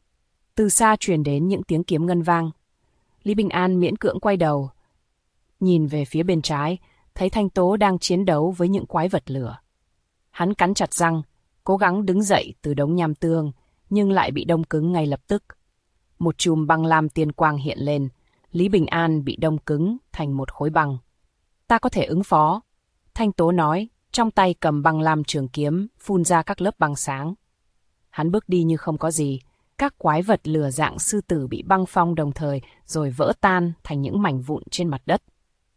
Từ xa truyền đến những tiếng kiếm ngân vang. Lý Bình An miễn cưỡng quay đầu, nhìn về phía bên trái, thấy Thanh Tố đang chiến đấu với những quái vật lửa. Hắn cắn chặt răng, cố gắng đứng dậy từ đống nham tương, nhưng lại bị đông cứng ngay lập tức. Một chùm băng lam tiên quang hiện lên, Lý Bình An bị đông cứng thành một khối băng. Ta có thể ứng phó, Thanh Tố nói, trong tay cầm băng lam trường kiếm, phun ra các lớp băng sáng. Hắn bước đi như không có gì, các quái vật lửa dạng sư tử bị băng phong đồng thời rồi vỡ tan thành những mảnh vụn trên mặt đất.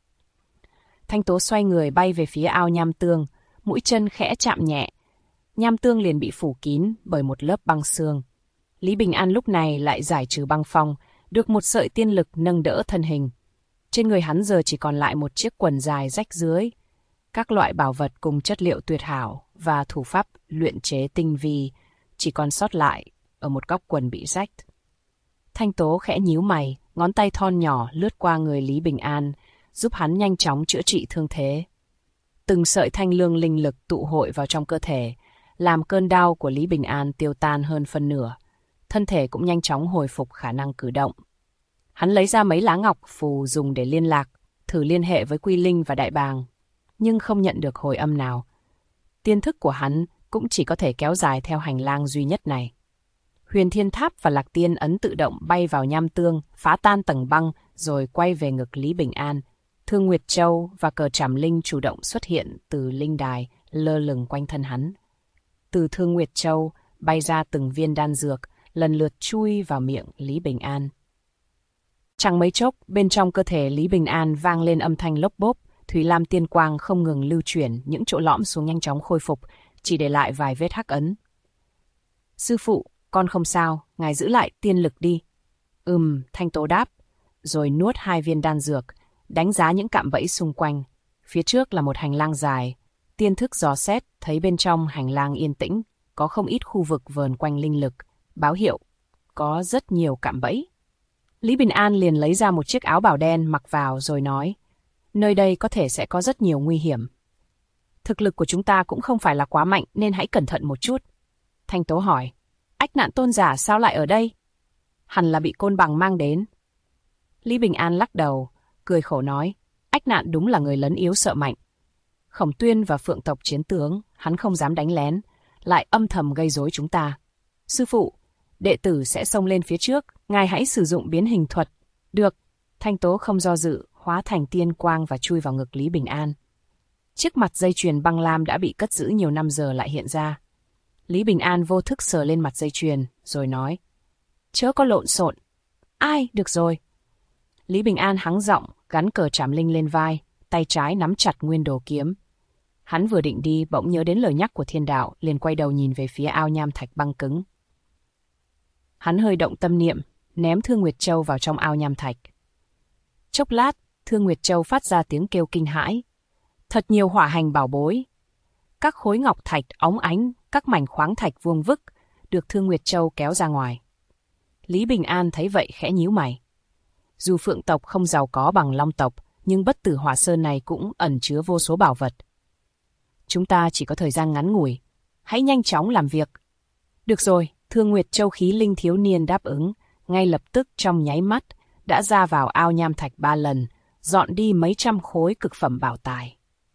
Thanh Tố xoay người bay về phía ao nham tương, mũi chân khẽ chạm nhẹ. Nham tương liền bị phủ kín bởi một lớp băng sương. Lý Bình An lúc này lại giải trừ băng phong, được một sợi tiên lực nâng đỡ thân hình. Trên người hắn giờ chỉ còn lại một chiếc quần dài rách rưới. Các loại bảo vật cùng chất liệu tuyệt hảo và thủ pháp luyện chế tinh vi chỉ còn sót lại ở một góc quần bị rách. Thanh Tố khẽ nhíu mày, ngón tay thon nhỏ lướt qua người Lý Bình An, giúp hắn nhanh chóng chữa trị thương thế. Từng sợi thanh lương linh lực tụ hội vào trong cơ thể, làm cơn đau của Lý Bình An tiêu tan hơn phân nửa. Thân thể cũng nhanh chóng hồi phục khả năng cử động. Hắn lấy ra mấy lá ngọc phù dùng để liên lạc, thử liên hệ với Quy Linh và Đại Bàng, nhưng không nhận được hồi âm nào. Tiên thức của hắn cũng chỉ có thể kéo dài theo hành lang duy nhất này. Huyền Thiên Tháp và Lạc Tiên Ấn tự động bay vào nham tương, phá tan tầng băng rồi quay về ngực Lý Bình An. Thương Nguyệt Châu và cờ Trảm Linh chủ động xuất hiện từ linh đài, lơ lửng quanh thân hắn. Từ Thương Nguyệt Châu bay ra từng viên đan dược, lần lượt chui vào miệng Lý Bình An. Chẳng mấy chốc, bên trong cơ thể Lý Bình An vang lên âm thanh lốp bốp, thủy lam tiên quang không ngừng lưu chuyển, những chỗ lõm xuống nhanh chóng khôi phục, chỉ để lại vài vết hắc ấn. Sư phụ, con không sao, ngài giữ lại tiên lực đi. Thanh Tố đáp, rồi nuốt 2 viên đan dược, đánh giá những cạm bẫy xung quanh. Phía trước là một hành lang dài, tiên thức dò xét, thấy bên trong hành lang yên tĩnh, có không ít khu vực vờn quanh linh lực, báo hiệu, có rất nhiều cạm bẫy. Lý Bình An liền lấy ra một chiếc áo bào đen mặc vào rồi nói, nơi đây có thể sẽ có rất nhiều nguy hiểm. Thực lực của chúng ta cũng không phải là quá mạnh nên hãy cẩn thận một chút. Thanh Tố hỏi, Ách Nạn tôn giả sao lại ở đây? Hẳn là bị Côn Bằng mang đến. Lý Bình An lắc đầu, cười khổ nói, Ách Nạn đúng là người lấn yếu sợ mạnh. Khổng Tuyên và Phượng tộc chiến tướng, hắn không dám đánh lén, lại âm thầm gây rối chúng ta. Sư phụ, đệ tử sẽ xông lên phía trước, ngài hãy sử dụng biến hình thuật. Được. Thanh Tố không do dự, hóa thành tiên quang và chui vào ngực Lý Bình An. Chiếc mặt dây chuyền băng lam đã bị cất giữ nhiều năm giờ lại hiện ra. Lý Bình An vô thức sờ lên mặt dây chuyền, rồi nói, chớ có lộn xộn. Ai, được rồi. Lý Bình An hắng giọng, gắn cờ trảm linh lên vai, tay trái nắm chặt nguyên đồ kiếm. Hắn vừa định đi bỗng nhớ đến lời nhắc của thiên đạo, liền quay đầu nhìn về phía ao nham thạch băng cứng. Hắn hơi động tâm niệm, ném Thương Nguyệt Châu vào trong ao nham thạch. Chốc lát, Thương Nguyệt Châu phát ra tiếng kêu kinh hãi. Thật nhiều hỏa hành bảo bối. Các khối ngọc thạch óng ánh, các mảnh khoáng thạch vuông vức, được Thương Nguyệt Châu kéo ra ngoài. Lý Bình An thấy vậy khẽ nhíu mày. Dù Phượng tộc không giàu có bằng Long tộc, nhưng Bất Tử Hỏa Sơn này cũng ẩn chứa vô số bảo vật. Chúng ta chỉ có thời gian ngắn ngủi, hãy nhanh chóng làm việc. Được rồi, Thương Nguyệt Châu khí linh thiếu niên đáp ứng, ngay lập tức trong nháy mắt, đã ra vào ao nham thạch 3 lần, dọn đi mấy trăm khối cực phẩm bảo tài.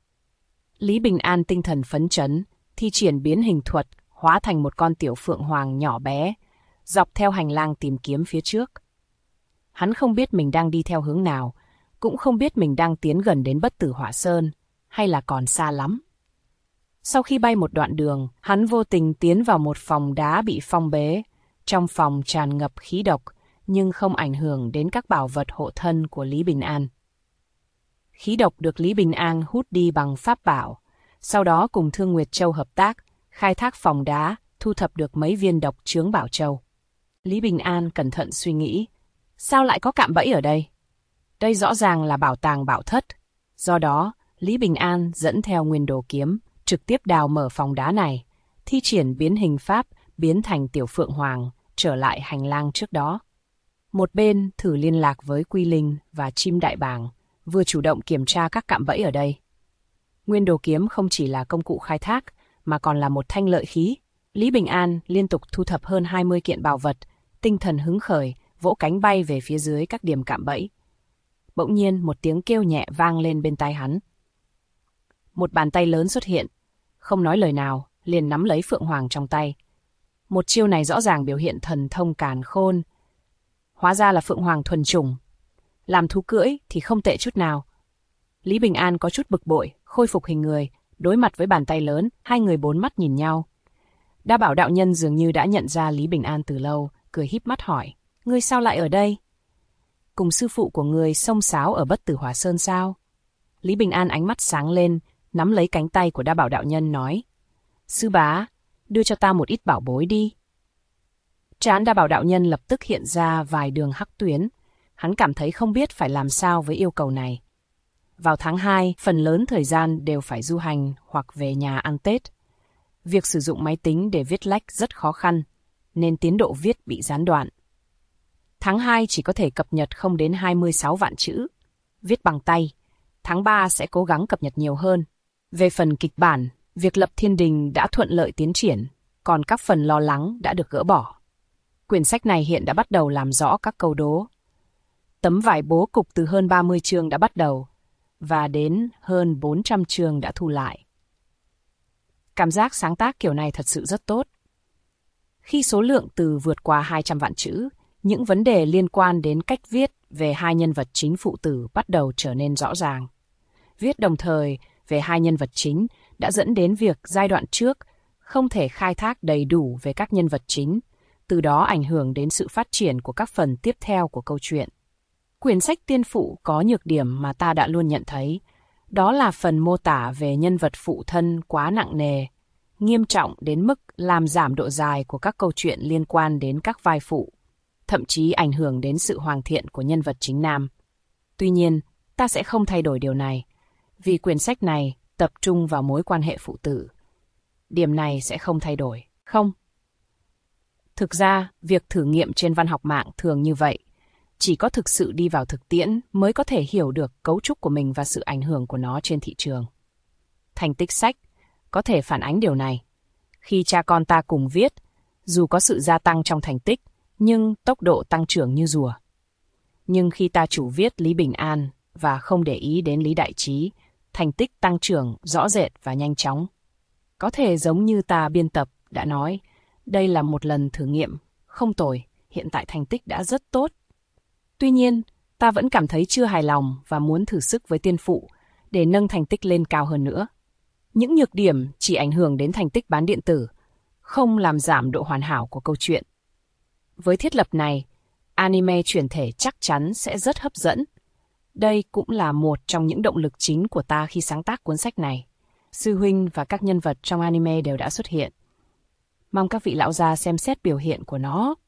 Lý Bình An tinh thần phấn chấn, thi triển biến hình thuật, hóa thành một con tiểu phượng hoàng nhỏ bé, dọc theo hành lang tìm kiếm phía trước. Hắn không biết mình đang đi theo hướng nào, cũng không biết mình đang tiến gần đến Bất Tử Hỏa Sơn, hay là còn xa lắm. Sau khi bay một đoạn đường, hắn vô tình tiến vào một phòng đá bị phong bế. Trong phòng tràn ngập khí độc, nhưng không ảnh hưởng đến các bảo vật hộ thân của Lý Bình An. Khí độc được Lý Bình An hút đi bằng pháp bảo, sau đó cùng Thương Nguyệt Châu hợp tác, khai thác phòng đá, thu thập được mấy viên độc chướng bảo châu. Lý Bình An cẩn thận suy nghĩ, sao lại có cạm bẫy ở đây? Đây rõ ràng là bảo tàng bảo thất. Do đó, Lý Bình An dẫn theo nguyên đồ kiếm, trực tiếp đào mở phòng đá này, thi triển biến hình pháp, biến thành tiểu phượng hoàng, trở lại hành lang trước đó. Một bên thử liên lạc với Quy Linh và Chim Đại Bàng, vừa chủ động kiểm tra các cạm bẫy ở đây. Nguyên đồ kiếm không chỉ là công cụ khai thác, mà còn là một thanh lợi khí. Lý Bình An liên tục thu thập hơn 20 kiện bảo vật, tinh thần hứng khởi, vỗ cánh bay về phía dưới các điểm cạm bẫy. Bỗng nhiên một tiếng kêu nhẹ vang lên bên tai hắn. Một bàn tay lớn xuất hiện, không nói lời nào, liền nắm lấy Phượng Hoàng trong tay. Một chiêu này rõ ràng biểu hiện thần thông càn khôn. Hóa ra là Phượng Hoàng thuần chủng. Làm thú cưỡi thì không tệ chút nào. Lý Bình An có chút bực bội, khôi phục hình người, đối mặt với bàn tay lớn, hai người bốn mắt nhìn nhau. Đa Bảo đạo nhân dường như đã nhận ra Lý Bình An từ lâu, cười híp mắt hỏi, ngươi sao lại ở đây? Cùng sư phụ của ngươi xông xáo ở Bất Tử Hỏa Sơn sao? Lý Bình An ánh mắt sáng lên, nắm lấy cánh tay của Đa Bảo đạo nhân nói, sư bá, đưa cho ta một ít bảo bối đi. Trán Đa Bảo đạo nhân lập tức hiện ra vài đường hắc tuyến, hắn cảm thấy không biết phải làm sao với yêu cầu này. Vào tháng 2, phần lớn thời gian đều phải du hành hoặc về nhà ăn Tết. Việc sử dụng máy tính để viết lách rất khó khăn, nên tiến độ viết bị gián đoạn. Tháng 2 chỉ có thể cập nhật không đến 26 vạn chữ, viết bằng tay. Tháng 3 sẽ cố gắng cập nhật nhiều hơn. Về phần kịch bản, việc lập thiên đình đã thuận lợi tiến triển, còn các phần lo lắng đã được gỡ bỏ. Quyển sách này hiện đã bắt đầu làm rõ các câu đố. Tấm vải bố cục từ hơn 30 chương đã bắt đầu, và đến hơn 400 chương đã thu lại. Cảm giác sáng tác kiểu này thật sự rất tốt. Khi số lượng từ vượt qua 200 vạn chữ, những vấn đề liên quan đến cách viết về hai nhân vật chính phụ tử bắt đầu trở nên rõ ràng. Viết đồng thời về hai nhân vật chính đã dẫn đến việc giai đoạn trước không thể khai thác đầy đủ về các nhân vật chính, từ đó ảnh hưởng đến sự phát triển của các phần tiếp theo của câu chuyện. Quyển sách tiên phụ có nhược điểm mà ta đã luôn nhận thấy, đó là phần mô tả về nhân vật phụ thân quá nặng nề, nghiêm trọng đến mức làm giảm độ dài của các câu chuyện liên quan đến các vai phụ, thậm chí ảnh hưởng đến sự hoàn thiện của nhân vật chính nam. Tuy nhiên, ta sẽ không thay đổi điều này, vì quyển sách này tập trung vào mối quan hệ phụ tử. Điểm này sẽ không thay đổi, không? Thực ra, việc thử nghiệm trên văn học mạng thường như vậy. Chỉ có thực sự đi vào thực tiễn mới có thể hiểu được cấu trúc của mình và sự ảnh hưởng của nó trên thị trường. Thành tích sách có thể phản ánh điều này. Khi cha con ta cùng viết, dù có sự gia tăng trong thành tích, nhưng tốc độ tăng trưởng như rùa. Nhưng khi ta chủ viết Lý Bình An và không để ý đến Lý Đại Trí, thành tích tăng trưởng rõ rệt và nhanh chóng. Có thể giống như ta biên tập đã nói, đây là một lần thử nghiệm, không tồi, hiện tại thành tích đã rất tốt. Tuy nhiên, ta vẫn cảm thấy chưa hài lòng và muốn thử sức với tiên phụ để nâng thành tích lên cao hơn nữa. Những nhược điểm chỉ ảnh hưởng đến thành tích bán điện tử, không làm giảm độ hoàn hảo của câu chuyện. Với thiết lập này, anime chuyển thể chắc chắn sẽ rất hấp dẫn. Đây cũng là một trong những động lực chính của ta khi sáng tác cuốn sách này. Sư huynh và các nhân vật trong anime đều đã xuất hiện. Mong các vị lão gia xem xét biểu hiện của nó.